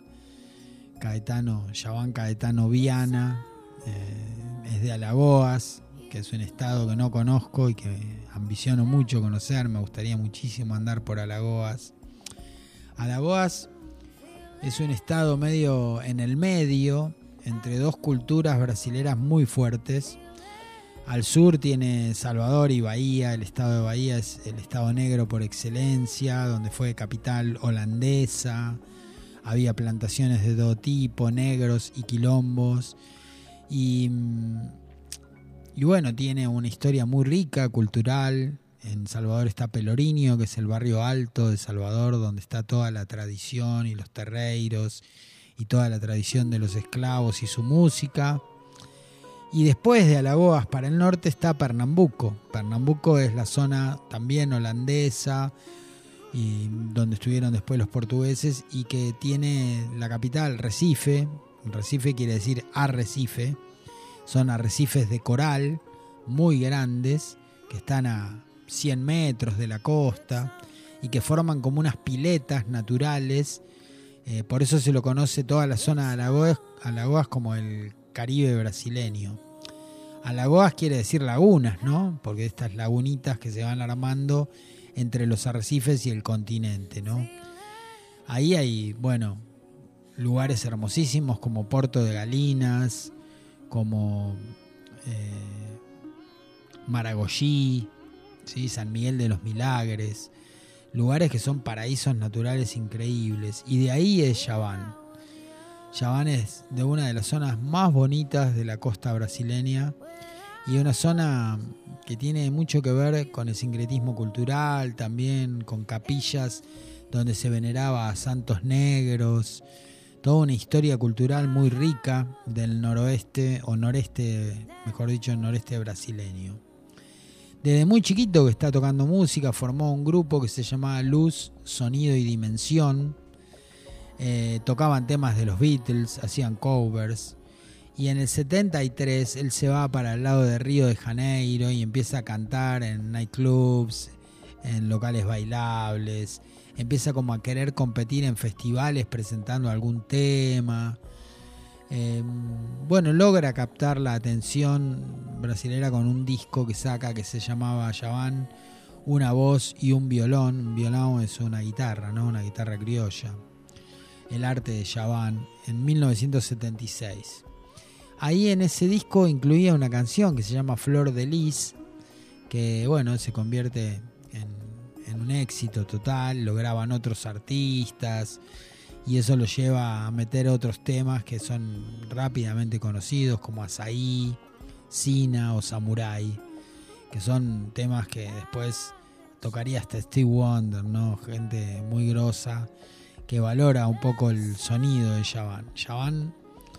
Javan Caetano Viana, es de Alagoas, que es un estado que no conozco y que ambiciono mucho conocer. Me gustaría muchísimo andar por Alagoas. Alagoas es un estado medio en el medio, entre dos culturas brasileras muy fuertes. Al sur tiene Salvador y Bahía. El estado de Bahía es el estado negro por excelencia, donde fue capital holandesa. Había plantaciones de todo tipo, negros y quilombos. Y bueno, tiene una historia muy rica, cultural. En Salvador está Pelourinho, que es el barrio alto de Salvador, donde está toda la tradición y los terreiros y toda la tradición de los esclavos y su música. Y después de Alagoas para el norte está Pernambuco. Pernambuco es la zona también holandesa, y donde estuvieron después los portugueses, y que tiene la capital Recife. Recife quiere decir arrecife. Son arrecifes de coral muy grandes que están a 100 metros de la costa y que forman como unas piletas naturales. Por eso se lo conoce toda la zona de Alagoas como el Caribe brasileño. Alagoas quiere decir lagunas, ¿no? Porque estas lagunitas que se van armando entre los arrecifes y el continente, ¿no? Ahí hay, bueno, lugares hermosísimos como Porto de Galinas, como Maragogi, ¿sí? San Miguel de los Milagres, lugares que son paraísos naturales increíbles. Y de ahí es Javan. Javan es de una de las zonas más bonitas de la costa brasileña, y una zona que tiene mucho que ver con el sincretismo cultural, también con capillas donde se veneraba a santos negros, toda una historia cultural muy rica del noroeste, o noreste, mejor dicho, noreste brasileño. Desde muy chiquito que está tocando música, formó un grupo que se llamaba Luz, Sonido y Dimensión. Tocaban temas de los Beatles, hacían covers. Y en el 73 él se va para el lado de Río de Janeiro y empieza a cantar en nightclubs, en locales bailables. Empieza como a querer competir en festivales presentando algún tema. Bueno, logra captar la atención brasilera con un disco que saca que se llamaba Javan, una voz y un violón. Un violón es una guitarra, ¿no? Una guitarra criolla. El arte de Javan, en 1976. Ahí en ese disco incluía una canción que se llama Flor de Lis, que bueno, se convierte en un éxito total. Lo graban otros artistas y eso lo lleva a meter otros temas que son rápidamente conocidos, como Açaí, Sina o Samurai, que son temas que después tocaría hasta Stevie Wonder, ¿no? Gente muy grosa que valora un poco el sonido de Javan. Javan,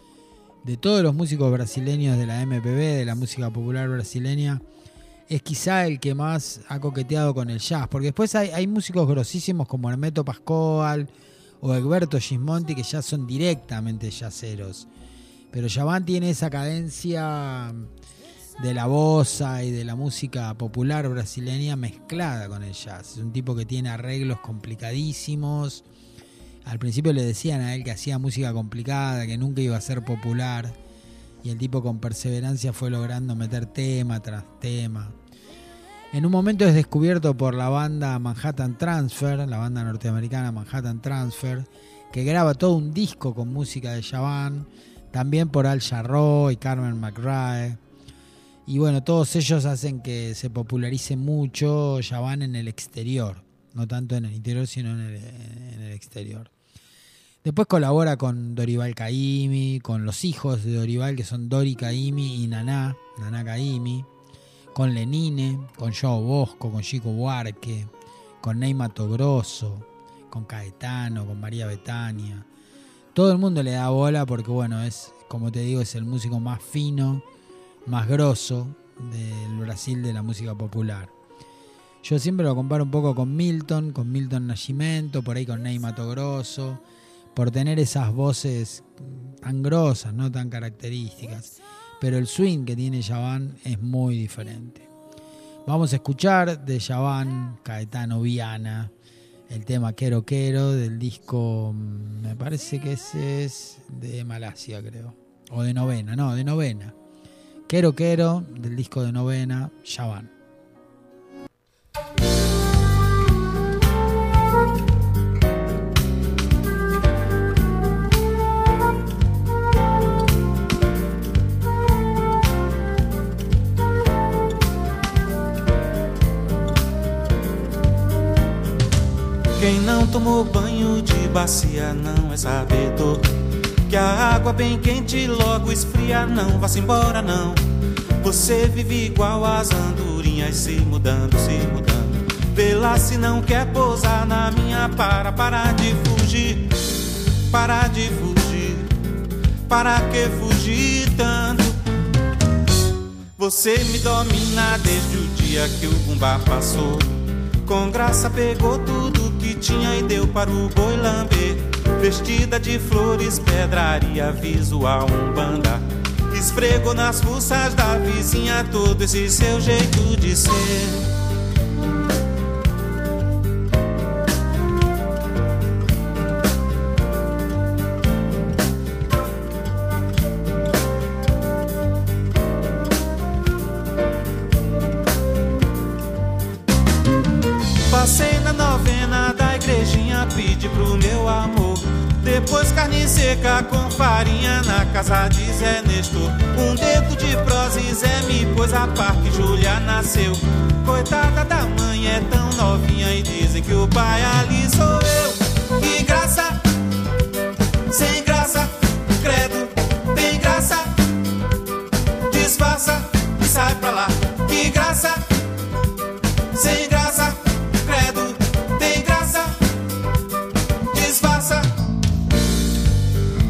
de todos los músicos brasileños de la MPB, de la música popular brasileña, es quizá el que más ha coqueteado con el jazz, porque después hay músicos grosísimos como Hermeto Pascoal o Egberto Gismonti que ya son directamente jazzeros, pero Javan tiene esa cadencia de la bossa y de la música popular brasileña mezclada con el jazz. Es un tipo que tiene arreglos complicadísimos. Al principio le decían a él que hacía música complicada, que nunca iba a ser popular, y el tipo con perseverancia fue logrando meter tema tras tema. En un momento es descubierto por la banda Manhattan Transfer, la banda norteamericana Manhattan Transfer, que graba todo un disco con música de Javan, también por Al Jarreau y Carmen McRae. Y bueno, todos ellos hacen que se popularice mucho Javan en el exterior, no tanto en el interior, sino en el exterior. Después colabora con Dorival Caymmi, con los hijos de Dorival, que son Dori Caymmi y Naná Caymmi, con Lenine, con Joao Bosco, con Chico Buarque, con Ney Matogrosso, con Caetano, con María Bethânia. Todo el mundo le da bola porque, bueno, es, como te digo, es el músico más fino, más grosso del Brasil de la música popular. Yo siempre lo comparo un poco con Milton Nascimento, por ahí con Ney Matogrosso, por tener esas voces tan grosas, no tan características. Pero el swing que tiene Javan es muy diferente. Vamos a escuchar de Javan, Caetano Viana, el tema Quero Quero del disco, me parece que ese es de Malasia, creo, o de Novena, no, de Novena. Quero Quero del disco de Novena, Javan. Quem não tomou banho de bacia não é sabedor que a água bem quente logo esfria. Não vá-se embora não, você vive igual as andorinhas, se mudando, vê lá se não quer pousar na minha. Para de fugir, para de fugir, para que fugir tanto? Você me domina desde o dia que o bumbá passou. Com graça pegou tudo que tinha e deu para o boi lamber. Vestida de flores, pedraria visual, umbanda. Esfregou nas fuças da vizinha todo esse seu jeito de ser. Passei na novena da igrejinha, pedi pro meu amor. Depois carne seca com farinha na casa de Zé Nestor. Um dedo de prosa e Zé me pôs a par que Júlia nasceu. Coitada da mãe, é tão novinha e dizem que o pai ali sou eu. Que graça, sem graça, credo, tem graça. Disfarça e sai pra lá. Que graça, sem graça, credo, tem graça. Disfarça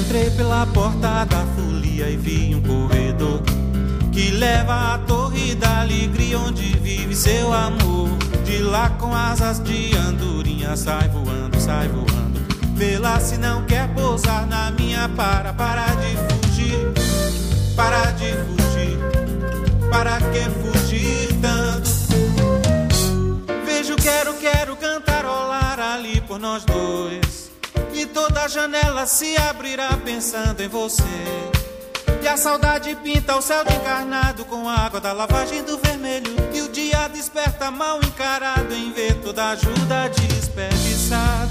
Entrei pela porta da folia e vi um corredor que leva à torre da alegria onde vive seu amor. De lá com asas de andorinha sai voando, sai voando. Vê lá se não quer pousar na minha para de fugir, para de fugir. Para que fugir tanto? Vejo, quero cantarolar ali por nós dois. E toda a janela se abrirá pensando em você. E a saudade pinta o céu de encarnado com a água da lavagem do vermelho. E o dia desperta mal encarado em ver toda a ajuda desperdiçada.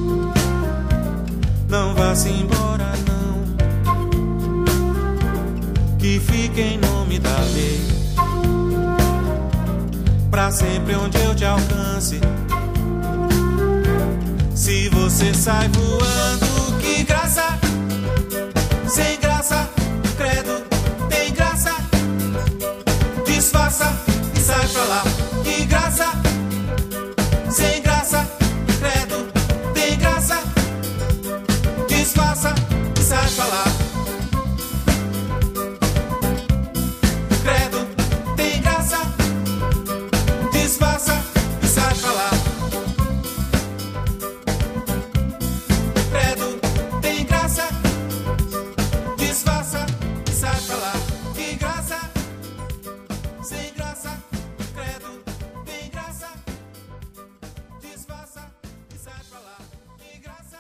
Não vá-se embora não, que fique em nome da lei, pra sempre onde eu te alcance. Se você sai voando, que graça, sem graça, credo, tem graça. Disfarça e sai pra lá, que graça, sem graça, credo, tem graça. Disfarça e sai pra lá. Credo, tem graça. Disfarça e sai pra lá. Credo, tem graça. Disfarça e sai pra lá. Que graça. Sem graça. Credo, tem graça. Disfarça e sai pra lá. Que graça.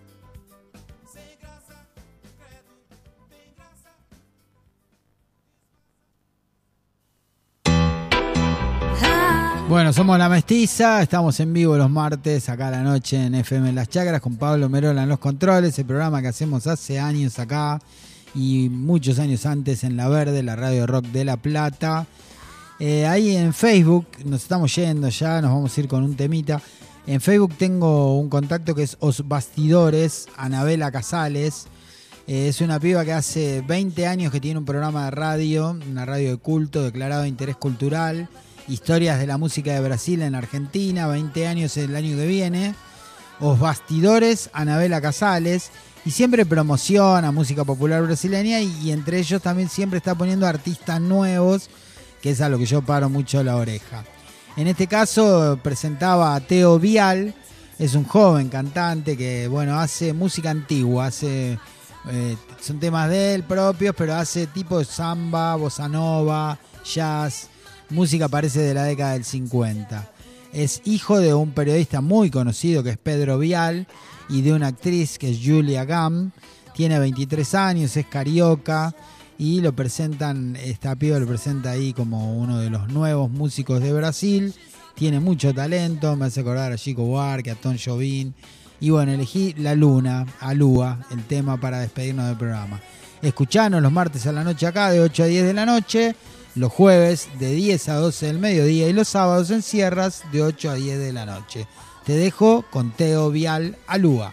Bueno, somos La Mestiza, estamos en vivo los martes acá a la noche en FM Las Chacras con Pablo Merola en los controles, el programa que hacemos hace años acá y muchos años antes en La Verde, la radio rock de La Plata. Ahí en Facebook, nos estamos yendo ya, nos vamos a ir con un temita. En Facebook tengo un contacto que es Os Bastidores, Anabela Casales. Es una piba que hace 20 años que tiene un programa de radio, una radio de culto declarado de interés cultural. Historias de la música de Brasil en Argentina, 20 años el año que viene. Os Bastidores, Anabela Casales. Y siempre promociona música popular brasileña y entre ellos también siempre está poniendo artistas nuevos, que es a lo que yo paro mucho la oreja. En este caso presentaba a Teo Vial, es un joven cantante que bueno hace música antigua, son temas de él propios, pero hace tipo de samba, bossa nova, jazz. Música parece de la década del 50. Es hijo de un periodista muy conocido que es Pedro Vial y de una actriz que es Julia Gam. Tiene 23 años, es carioca y lo presentan, esta piba lo presenta ahí como uno de los nuevos músicos de Brasil. Tiene mucho talento, me hace acordar a Chico Buarque, a Tom Jobim. Y bueno, elegí La Luna, Alúa, el tema para despedirnos del programa. Escuchanos los martes a la noche acá de 8 a 10 de la noche. Los jueves de 10 a 12 del mediodía y los sábados en Sierras de 8 a 10 de la noche. Te dejo con Teo Vial, Alúa.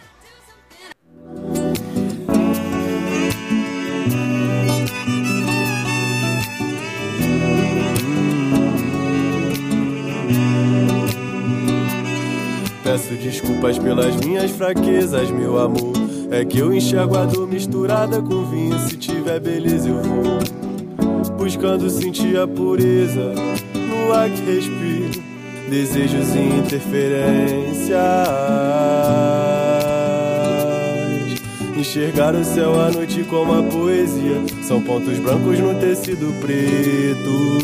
Peço desculpas pelas minhas fraquezas, meu amor. É que eu enxergo a dor misturada com vinho. Se tiver beleza eu vou buscando sentir a pureza no ar que respiro, desejos e interferências. Enxergar o céu à noite como a poesia, são pontos brancos no tecido preto.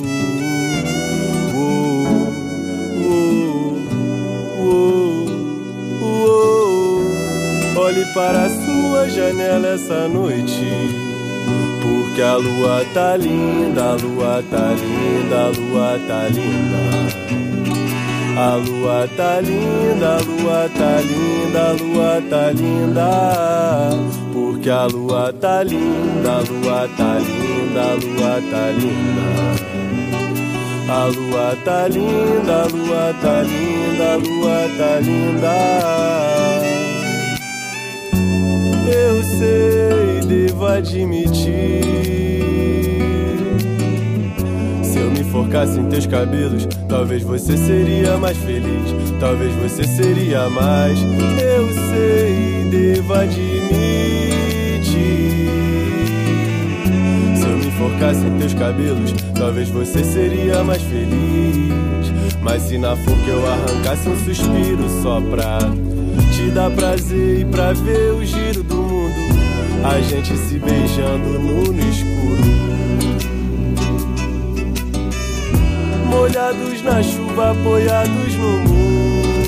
Olhe para a sua janela essa noite, porque a lua tá linda, a lua tá linda, a lua tá linda. A lua tá linda, a lua tá linda, a lua tá linda. Porque a lua tá linda, a lua tá linda, a lua tá linda. A lua tá linda, a lua tá linda, a lua tá linda. Eu sei, devo admitir, se eu me enforcasse em teus cabelos, talvez você seria mais feliz, talvez você seria mais. Eu sei, devo admitir, teus cabelos, talvez você seria mais feliz. Mas se na forca eu arrancasse um suspiro só pra te dar prazer e pra ver o giro do mundo, a gente se beijando no escuro, molhados na chuva, apoiados no muro,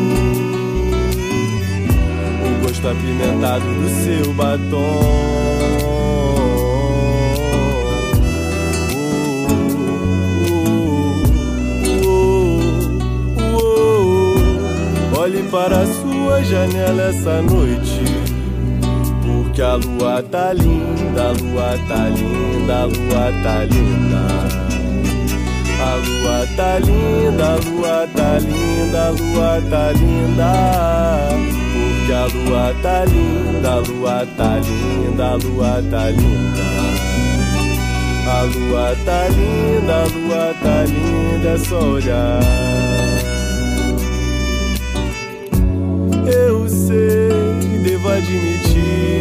o gosto apimentado do seu batom. Olhe para a sua janela essa noite, porque a lua tá linda, a lua tá linda, a lua tá linda. A lua tá linda, a lua tá linda, a lua tá linda. Porque a lua tá linda, a lua tá linda, a lua tá linda. A lua tá linda, a lua tá linda, é só olhar. Eu sei, devo admitir,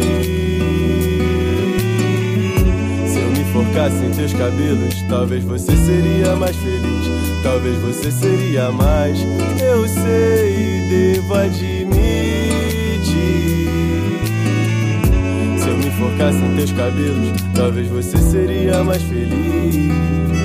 se eu me forcasse em teus cabelos, talvez você seria mais feliz, talvez você seria mais. Eu sei, devo admitir, se eu me forcasse em teus cabelos, talvez você seria mais feliz.